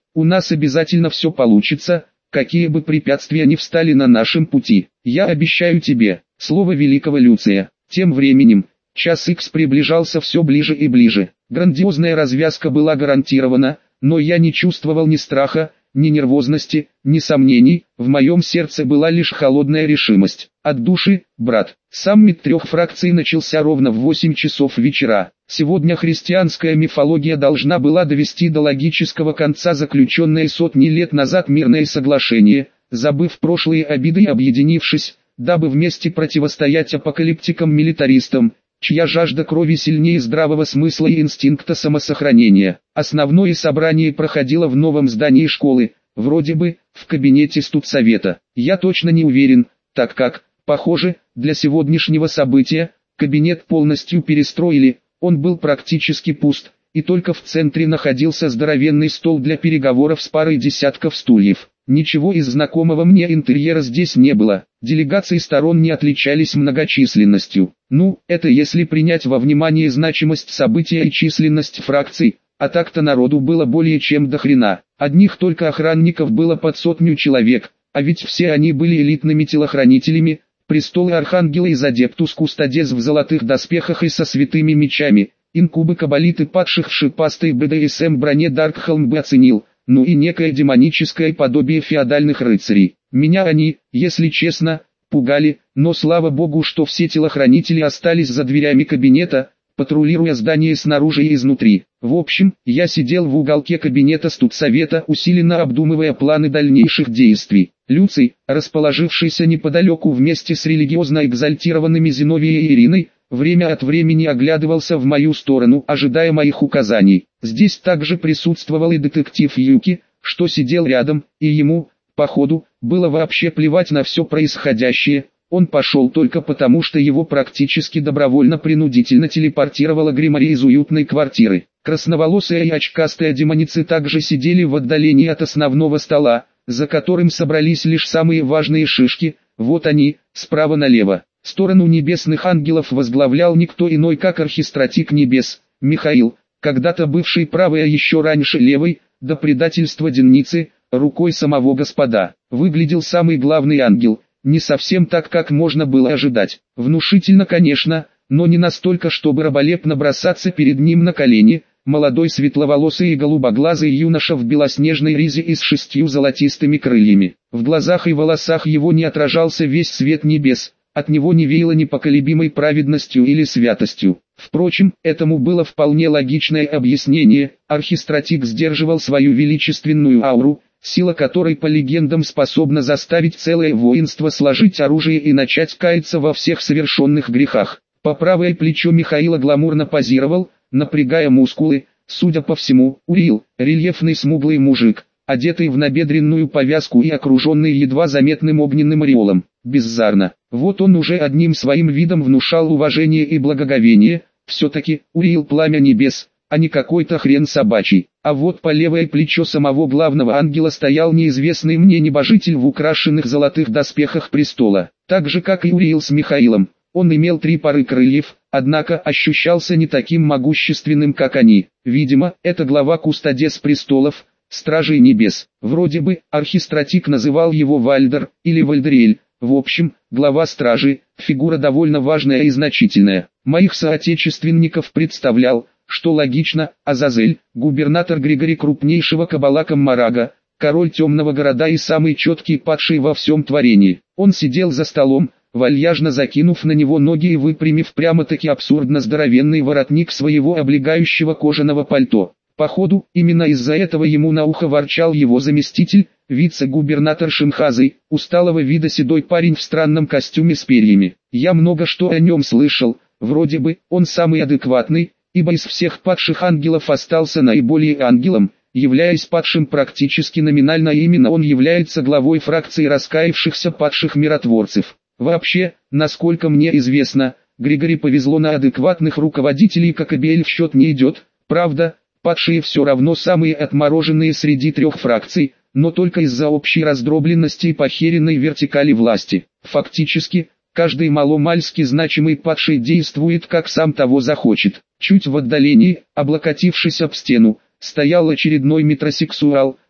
A: у нас обязательно все получится, какие бы препятствия ни встали на нашем пути. Я обещаю тебе, слово великого Люция. Тем временем, час икс приближался все ближе и ближе. Грандиозная развязка была гарантирована, но я не чувствовал ни страха, ни нервозности, ни сомнений, в моем сердце была лишь холодная решимость. От души, брат. Саммит трех фракций начался ровно в восемь часов вечера. Сегодня христианская мифология должна была довести до логического конца заключенное сотни лет назад мирное соглашение, забыв прошлые обиды и объединившись, дабы вместе противостоять апокалиптикам-милитаристам, чья жажда крови сильнее здравого смысла и инстинкта самосохранения. Основное собрание проходило в новом здании школы, вроде бы, в кабинете студсовета. Я точно не уверен, так как, похоже, для сегодняшнего события, кабинет полностью перестроили, он был практически пуст, и только в центре находился здоровенный стол для переговоров с парой десятков стульев. Ничего из знакомого мне интерьера здесь не было, делегации сторон не отличались многочисленностью. Ну, это если принять во внимание значимость события и численность фракций, а так-то народу было более чем до хрена. Одних только охранников было под сотню человек, а ведь все они были элитными телохранителями, престолы Архангела из Адептус Кустодес в золотых доспехах и со святыми мечами, инкубы каббалиты падших в шипастой бэ дэ эс эм броне Даркхолм бы оценил. Ну и некое демоническое подобие феодальных рыцарей. Меня они, если честно, пугали, но слава богу, что все телохранители остались за дверями кабинета, патрулируя здание снаружи и изнутри. В общем, я сидел в уголке кабинета студсовета, усиленно обдумывая планы дальнейших действий. Люций, расположившийся неподалеку вместе с религиозно экзальтированными Зиновией и Ириной, время от времени оглядывался в мою сторону, ожидая моих указаний. Здесь также присутствовал и детектив Юки, что сидел рядом, и ему, походу, было вообще плевать на все происходящее. Он пошел только потому, что его практически добровольно-принудительно телепортировала Гримари из уютной квартиры. Красноволосая и очкастая демоницы также сидели в отдалении от основного стола, за которым собрались лишь самые важные шишки, вот они, справа налево. Сторону небесных ангелов возглавлял никто иной, как архистратик небес, Михаил, когда-то бывший правой, а еще раньше левой, до предательства Деницы, рукой самого Господа. Выглядел самый главный ангел, не совсем так, как можно было ожидать. Внушительно, конечно, но не настолько, чтобы раболепно бросаться перед ним на колени. Молодой светловолосый и голубоглазый юноша в белоснежной ризе и с шестью золотистыми крыльями. В глазах и волосах его не отражался весь свет небес. От него не веяло непоколебимой праведностью или святостью. Впрочем, этому было вполне логичное объяснение. Архистратик сдерживал свою величественную ауру, сила которой по легендам способна заставить целое воинство сложить оружие и начать каяться во всех совершенных грехах. По правое плечо Михаила гламурно позировал, напрягая мускулы, судя по всему, Уилл, рельефный смуглый мужик, одетый в набедренную повязку и окруженный едва заметным огненным ореолом. Беззарно. Вот он уже одним своим видом внушал уважение и благоговение. Все-таки, Уилл пламя небес, а не какой-то хрен собачий. А вот по левое плечо самого главного ангела стоял неизвестный мне небожитель в украшенных золотых доспехах престола. Так же как и Уилл с Михаилом, он имел три пары крыльев, однако ощущался не таким могущественным, как они. Видимо, это глава Кустодес престолов, Стражей Небес. Вроде бы, архистратик называл его Вальдер, или Вальдериэль. В общем, глава стражи, фигура довольно важная и значительная. Моих соотечественников представлял, что логично, Азазель, губернатор Григорий крупнейшего каббалака Марага, король темного города и самый четкий падший во всем творении. Он сидел за столом, вальяжно закинув на него ноги и выпрямив прямо-таки абсурдно здоровенный воротник своего облегающего кожаного пальто. Походу, именно из-за этого ему на ухо ворчал его заместитель, вице-губернатор Шинхазы, усталого вида седой парень в странном костюме с перьями. Я много что о нем слышал, вроде бы, он самый адекватный, ибо из всех падших ангелов остался наиболее ангелом, являясь падшим практически номинально, именно он является главой фракции раскаявшихся падших миротворцев. Вообще, насколько мне известно, Григорий повезло на адекватных руководителей, как и Бель в счет не идет, правда, падшие все равно самые отмороженные среди трех фракций, но только из-за общей раздробленности и похеренной вертикали власти. Фактически, каждый маломальски значимый падший действует как сам того захочет. Чуть в отдалении, облокотившись об стену, стоял очередной метросексуал,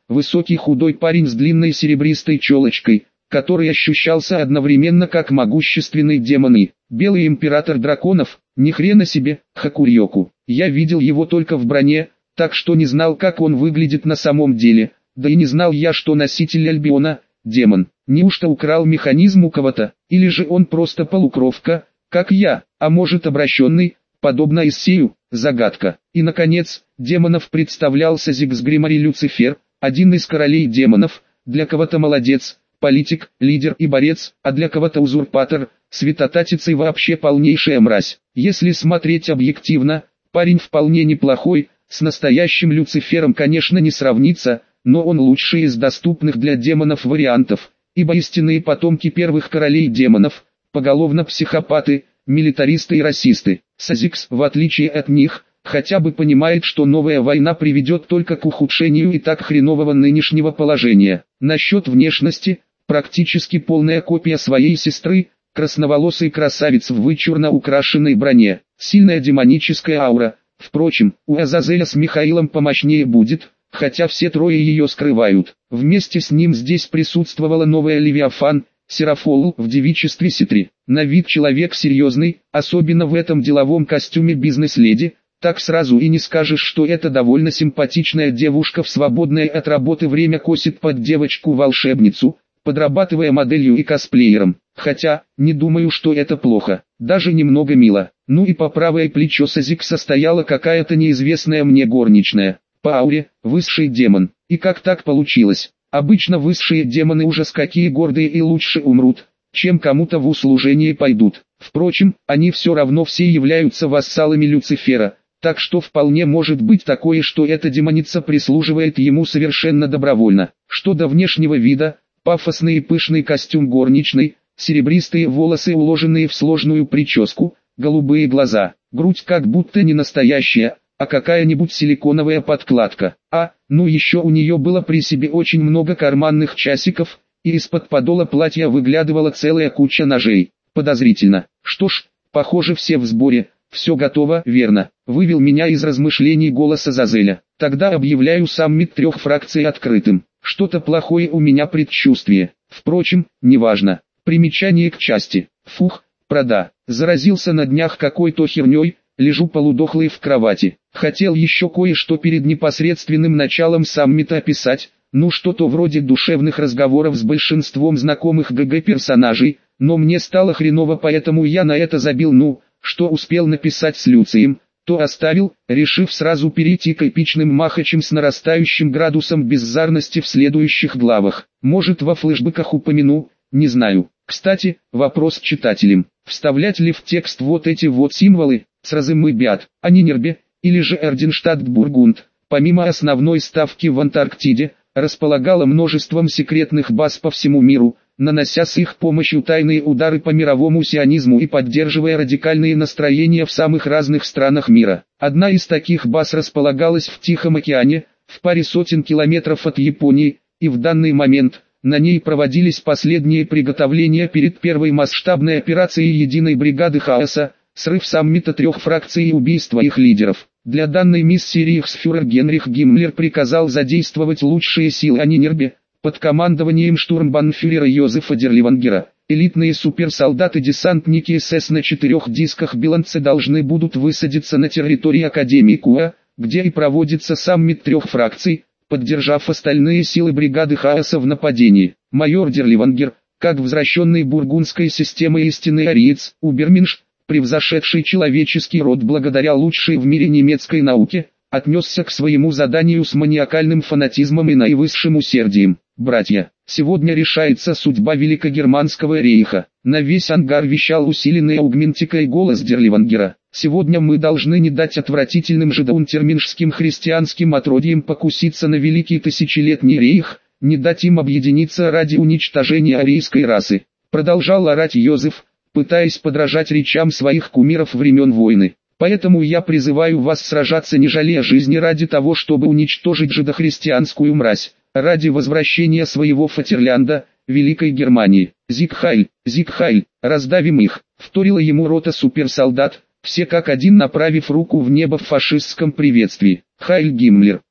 A: высокий худой парень с длинной серебристой челочкой, который ощущался одновременно как могущественный демон и белый император драконов, ни хрена себе, Хакурьоку. Я видел его только в броне, так что не знал, как он выглядит на самом деле, да и не знал я, что носитель Альбиона – демон. Неужто украл механизм у кого-то, или же он просто полукровка, как я, а может обращенный, подобно Иссею, загадка. И наконец, демонов представлялся Зигсгримари Люцифер, один из королей демонов, для кого-то молодец, политик, лидер и борец, а для кого-то узурпатор, святотатец и вообще полнейшая мразь. Если смотреть объективно, парень вполне неплохой, с настоящим Люцифером конечно не сравнится, но он лучший из доступных для демонов вариантов, ибо истинные потомки первых королей демонов, поголовно психопаты, милитаристы и расисты. Сазикс, в отличие от них, хотя бы понимает, что новая война приведет только к ухудшению и так хренового нынешнего положения. Насчет внешности, практически полная копия своей сестры, красноволосый красавец в вычурно украшенной броне, сильная демоническая аура. Впрочем, у Азазеля с Михаилом помощнее будет, хотя все трое ее скрывают. Вместе с ним здесь присутствовала новая Левиафан, Серафоул в девичестве Ситри. На вид человек серьезный, особенно в этом деловом костюме бизнес-леди, так сразу и не скажешь, что это довольно симпатичная девушка в свободное от работы время косит под девочку-волшебницу, подрабатывая моделью и косплеером. Хотя, не думаю, что это плохо, даже немного мило. Ну и по правое плечо Сазикса стояла какая-то неизвестная мне горничная. По ауре, высший демон. И как так получилось? Обычно высшие демоны ужас какие гордые и лучше умрут, чем кому-то в услужение пойдут. Впрочем, они все равно все являются вассалами Люцифера, так что вполне может быть такое, что эта демоница прислуживает ему совершенно добровольно. Что до внешнего вида, пафосный и пышный костюм горничной, серебристые волосы, уложенные в сложную прическу, голубые глаза, грудь как будто не настоящая, а какая-нибудь силиконовая подкладка. А, ну еще у нее было при себе очень много карманных часиков, и из-под подола платья выглядывала целая куча ножей. Подозрительно. Что ж, похоже все в сборе, все готово, верно. Вывел меня из размышлений голос Азазеля. Тогда объявляю саммит трех фракций открытым. Что-то плохое у меня предчувствие. Впрочем, неважно. Примечание к части. Фух, прода. Заразился на днях какой-то херней, лежу полудохлый в кровати. Хотел еще кое-что перед непосредственным началом саммита описать, ну что-то вроде душевных разговоров с большинством знакомых ГГ-персонажей, но мне стало хреново, поэтому я на это забил. Ну, что успел написать с Люцием, то оставил, решив сразу перейти к эпичным махачам с нарастающим градусом бездарности в следующих главах. Может, во флешбеках упомяну, не знаю. Кстати, вопрос читателям. Вставлять ли в текст вот эти вот символы, Сразымы Биат, а не Нербе, или же Эрденштадт Бургунд, помимо основной ставки в Антарктиде, располагала множеством секретных баз по всему миру, нанося с их помощью тайные удары по мировому сионизму и поддерживая радикальные настроения в самых разных странах мира. Одна из таких баз располагалась в Тихом океане, в паре сотен километров от Японии, и в данный момент на ней проводились последние приготовления перед первой масштабной операцией единой бригады хаоса, срыв саммита трех фракций и убийство их лидеров. Для данной миссии рейхсфюрер Генрих Гиммлер приказал задействовать лучшие силы Анинербе, под командованием штурмбанфюрера Йозефа Дерливангера. Элитные суперсолдаты-десантники СС на четырех дисках Биланце должны будут высадиться на территории Академии Куа, где и проводится саммит трех фракций, поддержав остальные силы бригады хаоса в нападении. Майор Дерливангер, как возвращенный бургундской системой истинный ариец, Уберменш, превзошедший человеческий род благодаря лучшей в мире немецкой науке, отнесся к своему заданию с маниакальным фанатизмом и наивысшим усердием. Братья, сегодня решается судьба Великогерманского рейха. На весь ангар вещал усиленный аугментикой голос Дерливангера. Сегодня мы должны не дать отвратительным жидоунтерменшским христианским отродьям покуситься на великий тысячелетний рейх, не дать им объединиться ради уничтожения арийской расы. Продолжал орать Йозеф, пытаясь подражать речам своих кумиров времен войны. Поэтому я призываю вас сражаться не жалея жизни ради того, чтобы уничтожить жидохристианскую мразь, ради возвращения своего Фатерлянда, Великой Германии. Зиг Хайль, Зиг Хайль, раздавим их, вторила ему рота суперсолдат, все как один направив руку в небо в фашистском приветствии. Хайль Гиммлер,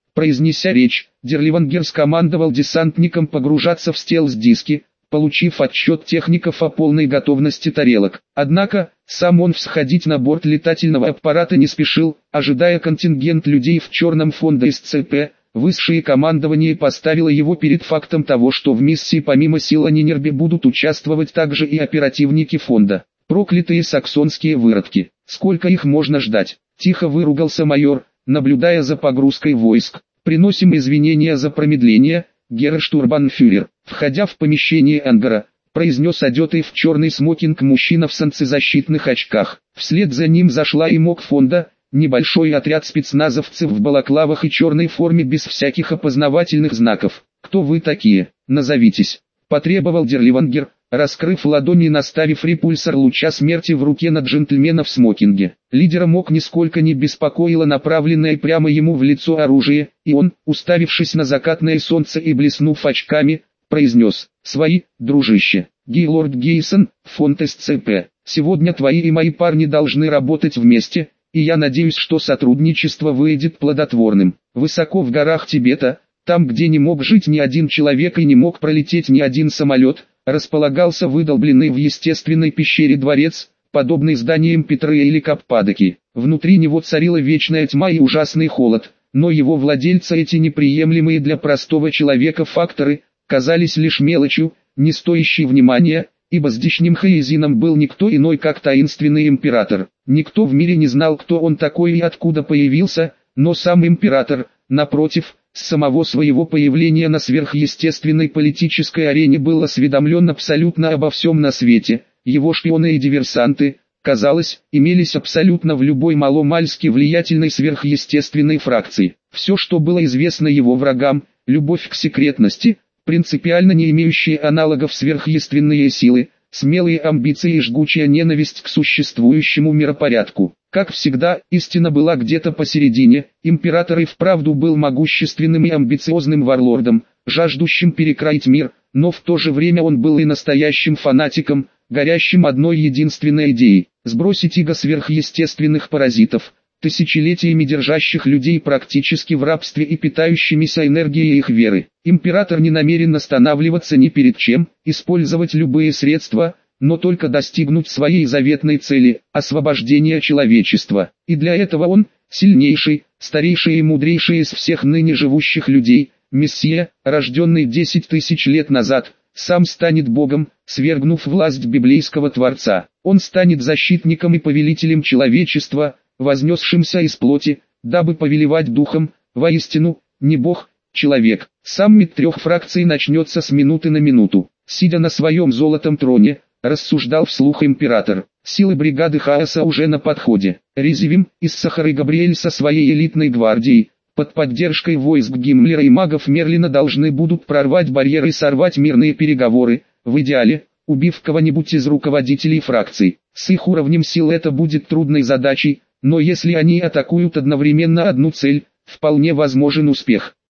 A: Произнеся речь, Дерливангер скомандовал десантникам погружаться в стелс-диски, получив отчет техников о полной готовности тарелок. Однако, сам он всходить на борт летательного аппарата не спешил, ожидая контингент людей в черном фонде СЦП. Высшее командование поставило его перед фактом того, что в миссии помимо сил Анинербе будут участвовать также и оперативники фонда. Проклятые саксонские выродки. Сколько их можно ждать? Тихо выругался майор, наблюдая за погрузкой войск. Приносим извинения за промедление, геррштурбанфюрер. Входя в помещение ангара, произнес одетый в черный смокинг мужчина в солнцезащитных очках. Вслед за ним зашла и МОК фонда, небольшой отряд спецназовцев в балаклавах и черной форме без всяких опознавательных знаков. «Кто вы такие? Назовитесь», — потребовал Дерливангер, раскрыв ладони и наставив репульсор луча смерти в руке на джентльмена в смокинге. Лидера МОК нисколько не беспокоило направленное прямо ему в лицо оружие, и он, уставившись на закатное солнце и блеснув очками, произнес: «Свои, дружище, Гейлорд Гейсон, фонд СЦП, сегодня твои и мои парни должны работать вместе, и я надеюсь, что сотрудничество выйдет плодотворным. Высоко в горах Тибета, там где не мог жить ни один человек и не мог пролететь ни один самолет, располагался выдолбленный в естественной пещере дворец, подобный зданиям Петры или Каппадоки. Внутри него царила вечная тьма и ужасный холод, но его владельца эти неприемлемые для простого человека факторы казались лишь мелочью, не стоящей внимания, ибо здешним Хаезином был никто иной, как таинственный император. Никто в мире не знал, кто он такой и откуда появился, но сам император, напротив, с самого своего появления на сверхъестественной политической арене был осведомлен абсолютно обо всем на свете. Его шпионы и диверсанты, казалось, имелись абсолютно в любой маломальски влиятельной сверхъестественной фракции. Все, что было известно его врагам, любовь к секретности, принципиально не имеющие аналогов сверхъестественные силы, смелые амбиции и жгучая ненависть к существующему миропорядку. Как всегда, истина была где-то посередине. Император и вправду был могущественным и амбициозным варлордом, жаждущим перекроить мир, но в то же время он был и настоящим фанатиком, горящим одной единственной идеей – сбросить иго сверхъестественных паразитов, тысячелетиями держащих людей практически в рабстве и питающимися энергией их веры. Император не намерен останавливаться ни перед чем, использовать любые средства, но только достигнуть своей заветной цели – освобождения человечества. И для этого он, сильнейший, старейший и мудрейший из всех ныне живущих людей, Мессия, рожденный десять тысяч лет назад, сам станет Богом, свергнув власть библейского Творца. Он станет защитником и повелителем человечества, вознесшимся из плоти, дабы повелевать духом, воистину, не Бог, человек. Саммит трех фракций начнется с минуты на минуту. Сидя на своем золотом троне, рассуждал вслух император. Силы бригады хаоса уже на подходе. Резивим, Иссахар и Габриэль со своей элитной гвардией, под поддержкой войск Гиммлера и магов Мерлина должны будут прорвать барьеры и сорвать мирные переговоры, в идеале, убив кого-нибудь из руководителей фракций. С их уровнем сил это будет трудной задачей, но если они атакуют одновременно одну цель, вполне возможен успех.